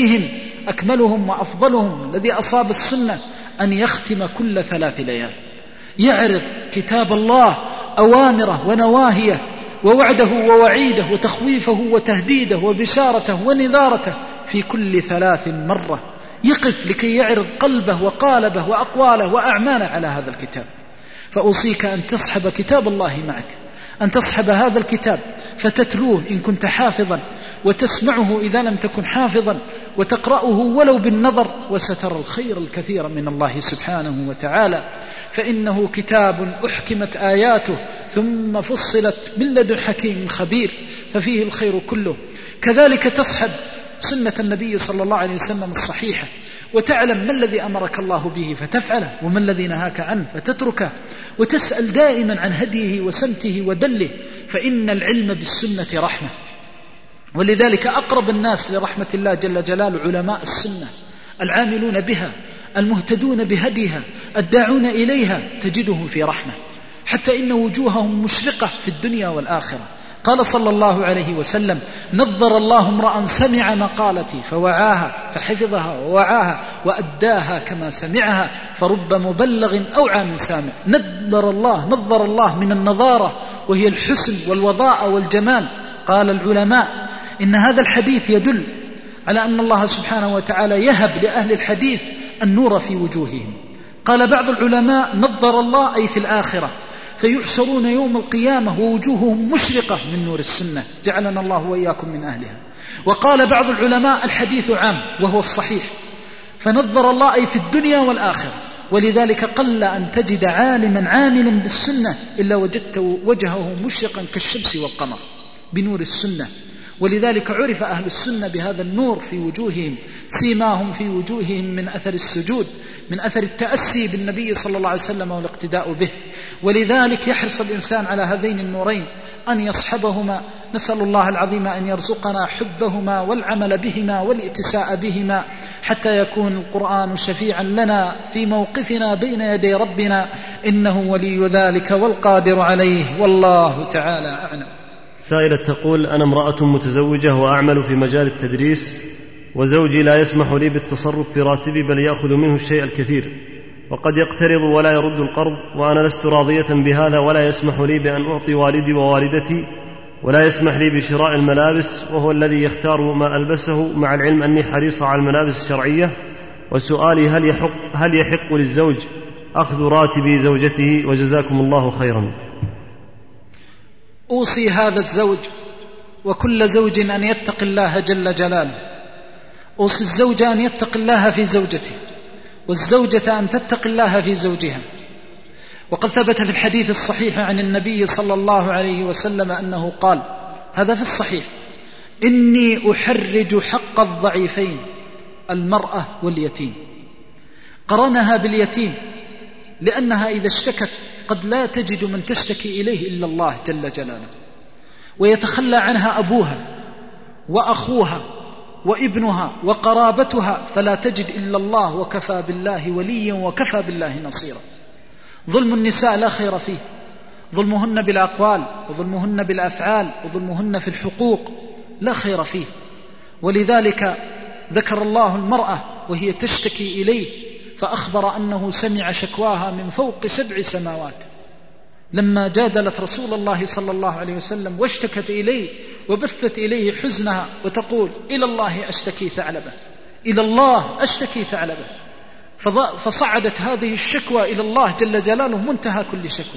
أكملهم وأفضلهم الذي أصاب السنة أن يختم كل 3 ليال، يعرض كتاب الله أوامره ونواهيه ووعده ووعيده وتخويفه وتهديده وبشارته ونذارته في كل 3 مرة، يقف لكي يعرض قلبه وقالبه وأقواله وأعماله على هذا الكتاب. فأوصيك أن تصحب كتاب الله معك، أن تصحب هذا الكتاب فتتلوه إن كنت حافظا، وتسمعه إذا لم تكن حافظا، وتقرأه ولو بالنظر، وسترى الخير الكثير من الله سبحانه وتعالى. فإنه كتاب أحكمت آياته ثم فصلت من لدن حكيم خبير، ففيه الخير كله. كذلك تصحب سنة النبي صلى الله عليه وسلم الصحيحة، وتعلم ما الذي أمرك الله به فتفعله، وما الذي نهاك عنه فتتركه، وتسأل دائما عن هديه وسمته ودله، فإن العلم بالسنة رحمة. ولذلك أقرب الناس لرحمة الله جل جلاله علماء السنة العاملون بها، المهتدون بهديها، الداعون إليها، تجدهم في رحمة، حتى إن وجوههم مشرقة في الدنيا والآخرة. قال صلى الله عليه وسلم: نظر الله امرأ سمع مقالتي فوعاها فحفظها ووعاها وأداها كما سمعها، فرب مبلغ أوعى من سامع. نظر الله من النظارة، وهي الحسن والوضاء والجمال. قال العلماء إن هذا الحديث يدل على أن الله سبحانه وتعالى يهب لأهل الحديث النور في وجوههم. قال بعض العلماء: نظر الله أي في الآخرة، فيحشرون يوم القيامة ووجوههم مشرقة من نور السنة، جعلنا الله وإياكم من أهلها. وقال بعض العلماء: الحديث عام وهو الصحيح، فنظر الله أي في الدنيا والآخرة. ولذلك قل أن تجد عالما عاملا بالسنة إلا وجدت وجهه مشرقا كالشمس والقمر بنور السنة. ولذلك عرف أهل السنة بهذا النور في وجوههم، سيماهم في وجوههم من أثر السجود، من أثر التأسي بالنبي صلى الله عليه وسلم والاقتداء به. ولذلك يحرص الإنسان على هذين النورين أن يصحبهما. نسأل الله العظيم أن يرزقنا حبهما والعمل بهما والاتساء بهما حتى يكون القرآن شفيعا لنا في موقفنا بين يدي ربنا، إنه ولي ذلك والقادر عليه، والله تعالى أعلم. سائلة تقول: أنا امرأة متزوجة وأعمل في مجال التدريس، وزوجي لا يسمح لي بالتصرف في راتبي بل يأخذ منه الشيء الكثير، وقد يقترض ولا يرد القرض، وأنا لست راضية بهذا، ولا يسمح لي بأن أعطي والدي ووالدتي، ولا يسمح لي بشراء الملابس، وهو الذي يختار ما ألبسه، مع العلم أني حريصة على الملابس الشرعية. وسؤالي: هل يحق للزوج أخذ راتب زوجته؟ وجزاكم الله خيرا. أوصي هذا الزوج وكل زوج أن يتق الله جل جلاله. أوصي الزوج أن يتق الله في زوجته، والزوجة أن تتق الله في زوجها. وقد ثبت في الحديث الصحيح عن النبي صلى الله عليه وسلم أنه قال، هذا في الصحيح: إني أحرج حق الضعيفين، المرأة واليتيم. قرنها باليتيم لأنها إذا اشتكت قد لا تجد من تشتكي إليه إلا الله جل جلاله، ويتخلى عنها أبوها وأخوها وابنها وقرابتها، فلا تجد إلا الله، وكفى بالله وليا وكفى بالله نصيرا. ظلم النساء لا خير فيه، ظلمهن بالأقوال وظلمهن بالأفعال وظلمهن في الحقوق لا خير فيه. ولذلك ذكر الله المرأة وهي تشتكي إليه، فأخبر أنه سمع شكواها من فوق 7 سماوات لما جادلت رسول الله صلى الله عليه وسلم واشتكت إليه وبثت إليه حزنها وتقول: إلى الله أشتكي ثعلبة، إلى الله أشتكي ثعلبة. فصعدت هذه الشكوى إلى الله جل جلاله منتهى كل شكوى.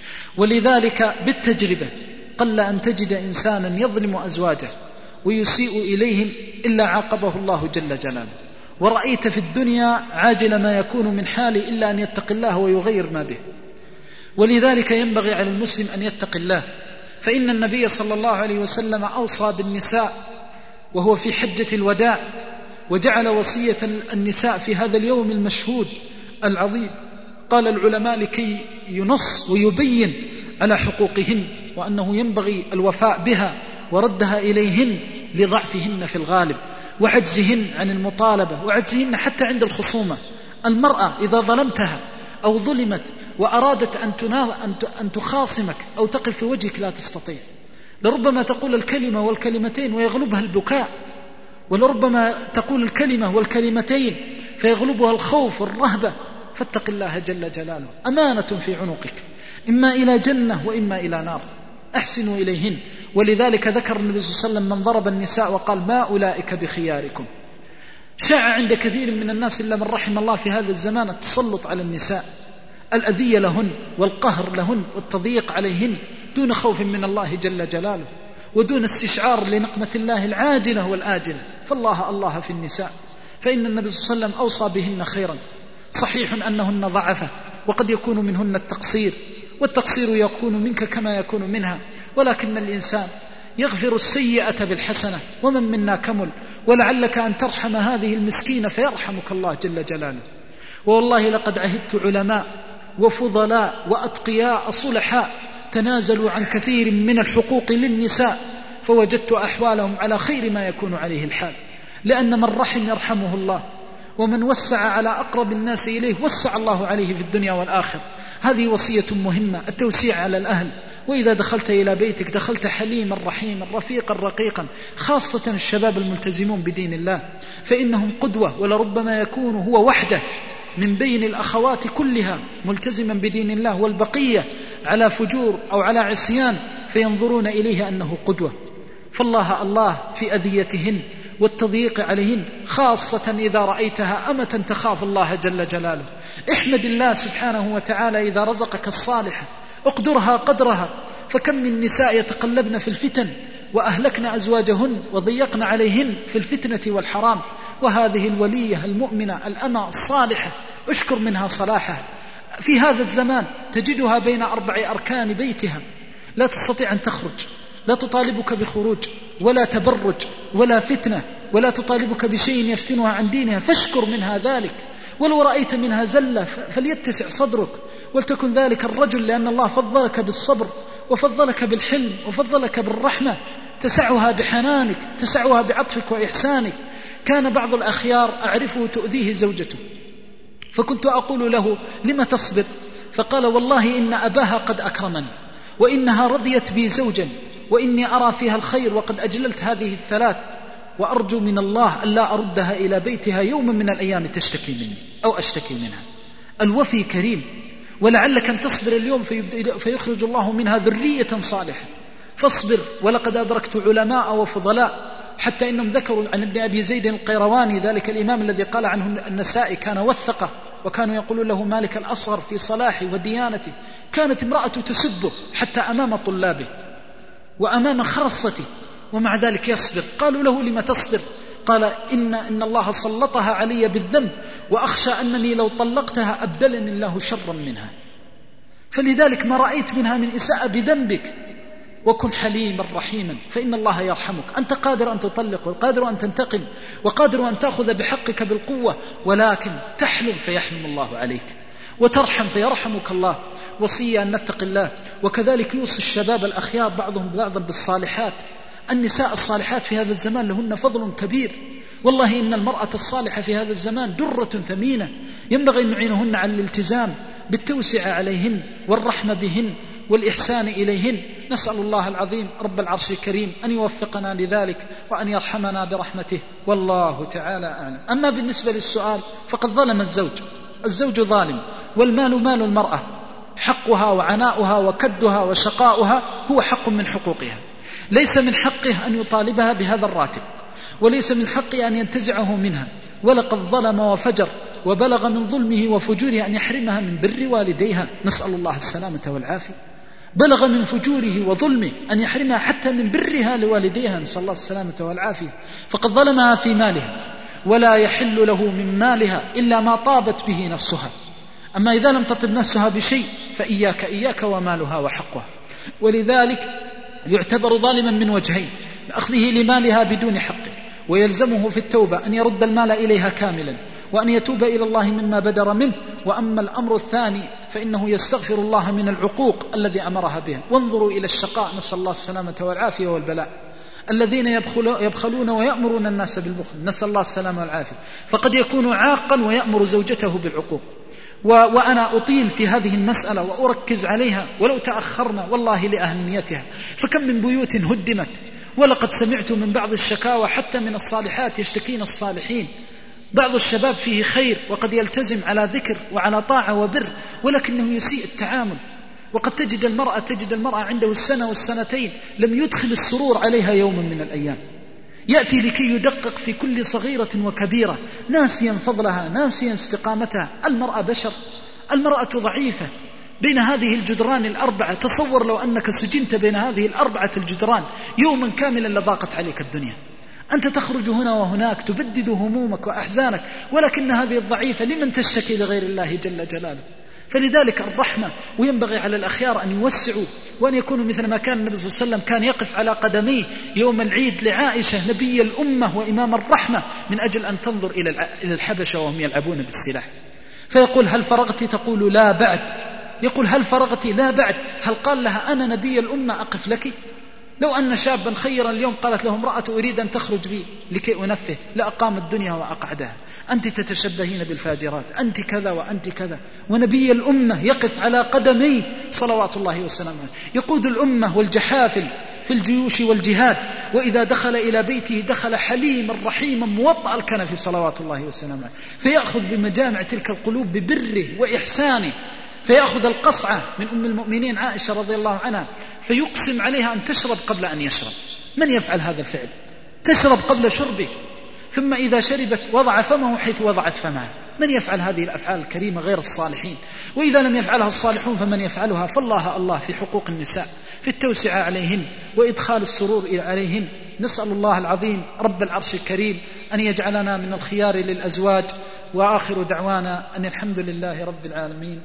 ولذلك بالتجربة قل أن تجد إنسانا يظلم أزواجه ويسيء إليهم إلا عاقبه الله جل جلاله. ورأيت في الدنيا عاجل ما يكون من حاله إلا أن يتق الله ويغير ما به. ولذلك ينبغي على المسلم أن يتق الله، فإن النبي صلى الله عليه وسلم أوصى بالنساء وهو في حجة الوداع، وجعل وصية النساء في هذا اليوم المشهود العظيم. قال العلماء لكي ينص ويبين على حقوقهن، وأنه ينبغي الوفاء بها وردها إليهن لضعفهن في الغالب وعجزهن عن المطالبة وعجزهن حتى عند الخصومة. المرأة إذا ظلمتها أو ظلمت وأرادت أن تخاصمك أو تقف في وجهك لا تستطيع. لربما تقول الكلمة والكلمتين ويغلبها البكاء، ولربما تقول الكلمة والكلمتين فيغلبها الخوف والرهبة. فاتق الله جل جلاله، أمانة في عنقك، إما إلى جنة وإما إلى نار، أحسنوا إليهن. ولذلك ذكر النبي صلى الله عليه وسلم من ضرب النساء وقال: ما أولئك بخياركم. شاع عند كثير من الناس إلا من رحم الله في هذا الزمان التسلط على النساء، الأذية لهن والقهر لهن والتضييق عليهن دون خوف من الله جل جلاله ودون استشعار لنقمة الله العاجلة والآجلة. فالله الله في النساء، فإن النبي صلى الله عليه وسلم أوصى بهن خيرا. صحيح أنهن ضعفة وقد يكون منهن التقصير، والتقصير يكون منك كما يكون منها، ولكن الإنسان يغفر السيئة بالحسنة، ومن منا كمل، ولعلك أن ترحم هذه المسكينة فيرحمك الله جل جلاله. والله لقد عهدت علماء وفضلاء وأتقياء صلحاء تنازلوا عن كثير من الحقوق للنساء، فوجدت أحوالهم على خير ما يكون عليه الحال، لأن من رحم يرحمه الله، ومن وسع على أقرب الناس إليه وسع الله عليه في الدنيا والآخرة. هذه وصية مهمة، التوسيع على الأهل. وإذا دخلت إلى بيتك دخلت حليما رحيما رفيقا رقيقا، خاصة الشباب الملتزمون بدين الله، فإنهم قدوة، ولربما يكون هو وحده من بين الأخوات كلها ملتزما بدين الله، والبقية على فجور أو على عصيان، فينظرون إليه أنه قدوة. فالله الله في أذيتهن والتضييق عليهن، خاصة إذا رأيتها أمة تخاف الله جل جلاله. احمد الله سبحانه وتعالى إذا رزقك الصالحة، اقدرها قدرها. فكم من نساء يتقلبن في الفتن وأهلكن أزواجهن وضيقن عليهن في الفتنة والحرام، وهذه الولية المؤمنة الأمة الصالحة اشكر منها صلاحها. في هذا الزمان تجدها بين 4 أركان بيتها، لا تستطيع أن تخرج، لا تطالبك بخروج ولا تبرج ولا فتنة، ولا تطالبك بشيء يفتنها عن دينها، فاشكر منها ذلك. ولو رأيت منها زلة فليتسع صدرك، ولتكن ذلك الرجل، لأن الله فضلك بالصبر وفضلك بالحلم وفضلك بالرحمة، تسعها بحنانك، تسعها بعطفك وإحسانك. كان بعض الأخيار أعرفه تؤذيه زوجته، فكنت أقول له: لم تصبر؟ فقال: والله إن أباها قد أكرمني، وإنها رضيت بي زوجا، وإني أرى فيها الخير، وقد أجللت هذه 3، وأرجو من الله ألا أردها إلى بيتها يوم من الأيام تشتكي مني أو أشتكي منها. الوفي كريم، ولعلك أن تصبر اليوم فيخرج الله منها ذرية صالحة، فاصبر. ولقد أدركت علماء وفضلاء حتى إنهم ذكروا عن ابن أبي زيد القيرواني، ذلك الإمام الذي قال عنه النسائي كان وثقه، وكانوا يقولون له مالك الأصغر في صلاحه وديانته. كانت امرأة تسبه حتى أمام طلابه وأمام خرصته، ومع ذلك يصبر. قالوا له: لما تصبر؟ قال: إن الله سلطها علي بالذنب، وأخشى أنني لو طلقتها أبدلني الله شرا منها. فلذلك ما رأيت منها من إساءة بذنبك، وكن حليما رحيما، فإن الله يرحمك. أنت قادر أن تطلق، وقادر أن تنتقم، وقادر أن تأخذ بحقك بالقوة، ولكن تحلم فيحلم الله عليك، وترحم فيرحمك الله. وصية أن نتق الله. وكذلك يوصي الشباب الأخيار بعضهم بعضا بالصالحات. النساء الصالحات في هذا الزمان لهن فضل كبير، والله إن المرأة الصالحة في هذا الزمان درة ثمينة، ينبغي أن نعينهن على الالتزام بالتوسع عليهن والرحمة بهن والإحسان إليهن. نسأل الله العظيم رب العرش الكريم أن يوفقنا لذلك وأن يرحمنا برحمته، والله تعالى أعلم. أما بالنسبة للسؤال فقد ظلم الزوج ظالم، والمال مال المرأة، حقها وعناؤها وكدها وشقاؤها هو حق من حقوقها. ليس من حقه أن يطالبها بهذا الراتب، وليس من حقه أن ينتزعه منها. ولقد ظلم وفجر، وبلغ من ظلمه وفجوره أن يحرمها من بر والديها، نسأل الله السلامة والعافية. بلغ من فجوره وظلمه أن يحرمها حتى من برها لوالديها، نسأل الله السلامة والعافية. فقد ظلمها في مالها، ولا يحل له من مالها إلا ما طابت به نفسها. أما إذا لم تطب نفسها بشيء فإياك ومالها وحقها. ولذلك يعتبر ظالما من وجهين: بأخذه لمالها بدون حقه، ويلزمه في التوبة أن يرد المال إليها كاملا، وأن يتوب إلى الله مما بدر منه. وأما الأمر الثاني فإنه يستغفر الله من العقوق الذي أمرها بها. وانظروا إلى الشقاء، نسأل الله السلامة والعافية والبلاء، الذين يبخلون ويأمرون الناس بالبخل، نسأل الله السلامة والعافية. فقد يكون عاقا ويأمر زوجته بالعقوق. وأنا أطيل في هذه المسألة وأركز عليها ولو تأخرنا والله لأهميتها. فكم من بيوت هدمت، ولقد سمعت من بعض الشكاوى حتى من الصالحات يشتكين الصالحين. بعض الشباب فيه خير وقد يلتزم على ذكر وعلى طاعة وبر، ولكنه يسيء التعامل. وقد تجد المرأة عنده 1 والسنتين لم يدخل السرور عليها يوما من الأيام، يأتي لكي يدقق في كل صغيرة وكبيرة، ناسيا فضلها، ناسيا استقامتها. المرأة بشر، المرأة ضعيفة بين هذه الجدران 4. تصور لو أنك سجنت بين هذه 4 الجدران يوما كاملا لضاقت عليك الدنيا. أنت تخرج هنا وهناك تبدد همومك وأحزانك، ولكن هذه الضعيفة لمن تشتكي لغير الله جل جلاله. فلذلك الرحمة، وينبغي على الأخيار أن يوسعوا وأن يكونوا مثل ما كان النبي صلى الله عليه وسلم كان يقف على قدميه يوم العيد لعائشة نبي الأمة وإمام الرحمة من أجل أن تنظر إلى الحبشة وهم يلعبون بالسلاح، فيقول: هل فرغت؟ تقول: لا بعد. يقول: هل فرغت؟ لا بعد. هل قال لها: أنا نبي الأمة أقف لك؟ لو أن شابا خيرا اليوم قالت له امرأة: أريد أن تخرج بي لكي أنفه، لأقام الدنيا وأقعدها. أنت تتشبهين بالفاجرات، أنت كذا وأنت كذا. ونبي الأمة يقف على قدميه صلوات الله وسلامه، يقود الأمة والجحافل في الجيوش والجهاد، وإذا دخل إلى بيته دخل حليما رحيما موطأ الكنف صلوات الله وسلامه، فيأخذ بمجامع تلك القلوب ببره وإحسانه، فيأخذ القصعة من أم المؤمنين عائشة رضي الله عنها فيقسم عليها أن تشرب قبل أن يشرب. من يفعل هذا الفعل؟ تشرب قبل شربه، ثم إذا شربت وضع فمه حيث وضعت فمها. من يفعل هذه الأفعال الكريمة غير الصالحين؟ وإذا لم يفعلها الصالحون فمن يفعلها؟ فالله الله في حقوق النساء، في التوسعة عليهن وإدخال السرور عليهن. نسأل الله العظيم رب العرش الكريم أن يجعلنا من الخيار للأزواج وآخر دعوانا أن الحمد لله رب العالمين.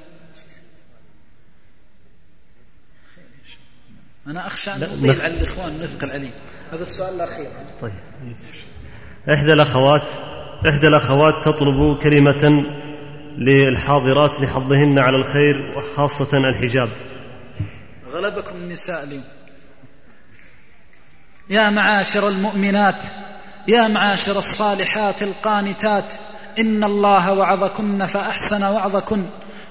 أنا أخشى أن نضيع على الإخوان نثقل عليه. هذا السؤال الأخير. طيب. إحدى الأخوات تطلب كلمة للحاضرات لحظهن على الخير وخاصة الحجاب. غلبكم النساء اليوم. يا معاشر المؤمنات، يا معاشر الصالحات القانتات، إن الله وعظكن فأحسن وعظكن،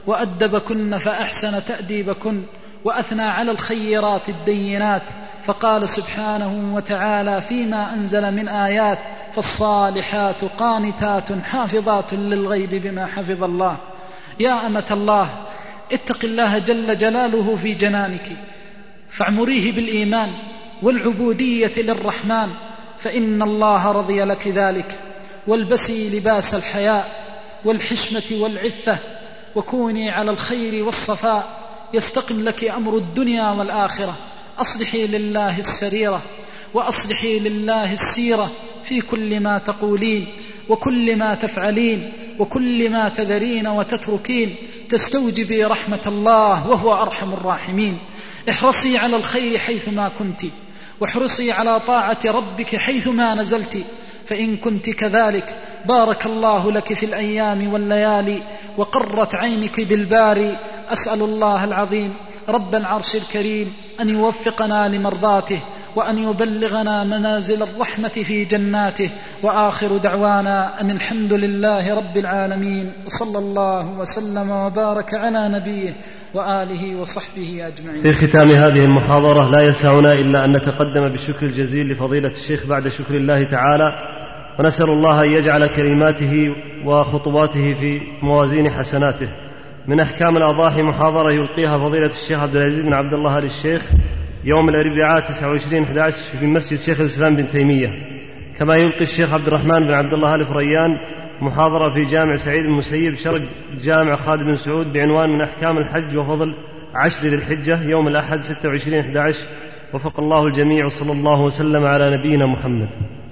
وأدبكن فأحسن تأديبكن، وأثنى على الخيرات الدينات، فقال سبحانه وتعالى فيما أنزل من آيات: فالصالحات قانتات حافظات للغيب بما حفظ الله. يا أمة الله، اتق الله جل جلاله في جنانك، فاعمريه بالإيمان والعبودية للرحمن، فإن الله رضي لك ذلك. والبسي لباس الحياء والحشمة والعفة، وكوني على الخير والصفاء، يستقم لك أمر الدنيا والآخرة. أصلحي لله السريرة، وأصلحي لله السيرة في كل ما تقولين وكل ما تفعلين وكل ما تذرين وتتركين، تستوجبي رحمة الله وهو أرحم الراحمين. احرصي على الخير حيثما كنت، واحرصي على طاعة ربك حيثما نزلت، فإن كنت كذلك بارك الله لك في الأيام والليالي، وقرت عينك بالباري. أسأل الله العظيم رب العرش الكريم أن يوفقنا لمرضاته، وأن يبلغنا منازل الرحمة في جناته. وآخر دعوانا أن الحمد لله رب العالمين، وصلى الله وسلم وبارك على نبيه وآله وصحبه أجمعين. في ختام هذه المحاضرة لا يسعنا إلا أن نتقدم بالشكر الجزيل لفضيلة الشيخ بعد شكر الله تعالى، ونسأل الله أن يجعل كلماته وخطواته في موازين حسناته. من أحكام الأضاحي محاضرة يلقيها فضيلة الشيخ عبد العزيز بن عبد الله آل الشيخ يوم الأربعاء 29/11 في مسجد شيخ الإسلام بن تيمية. كما يلقي الشيخ عبد الرحمن بن عبد الله آل فريان محاضرة في جامع سعيد المسيب شرق جامع خالد بن سعود بعنوان من أحكام الحج وفضل 10 ذي الحجة يوم الأحد 26/11. وفق الله الجميع، وصلى الله وسلم على نبينا محمد.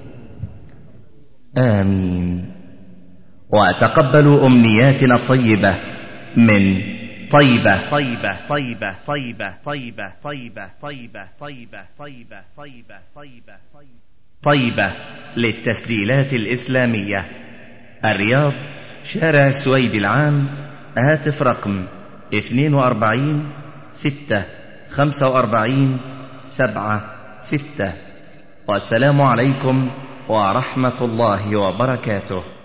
آمين. وتقبلوا أمنياتنا الطيبة من طيبة طيبة طيبة طيبة طيبة طيبة طيبة طيبة طيبة طيبة طيبة طيبة للتسجيلات الإسلامية، الرياض، شارع السويد العام، هاتف رقم 42 6 45 7 6. والسلام عليكم ورحمة الله وبركاته.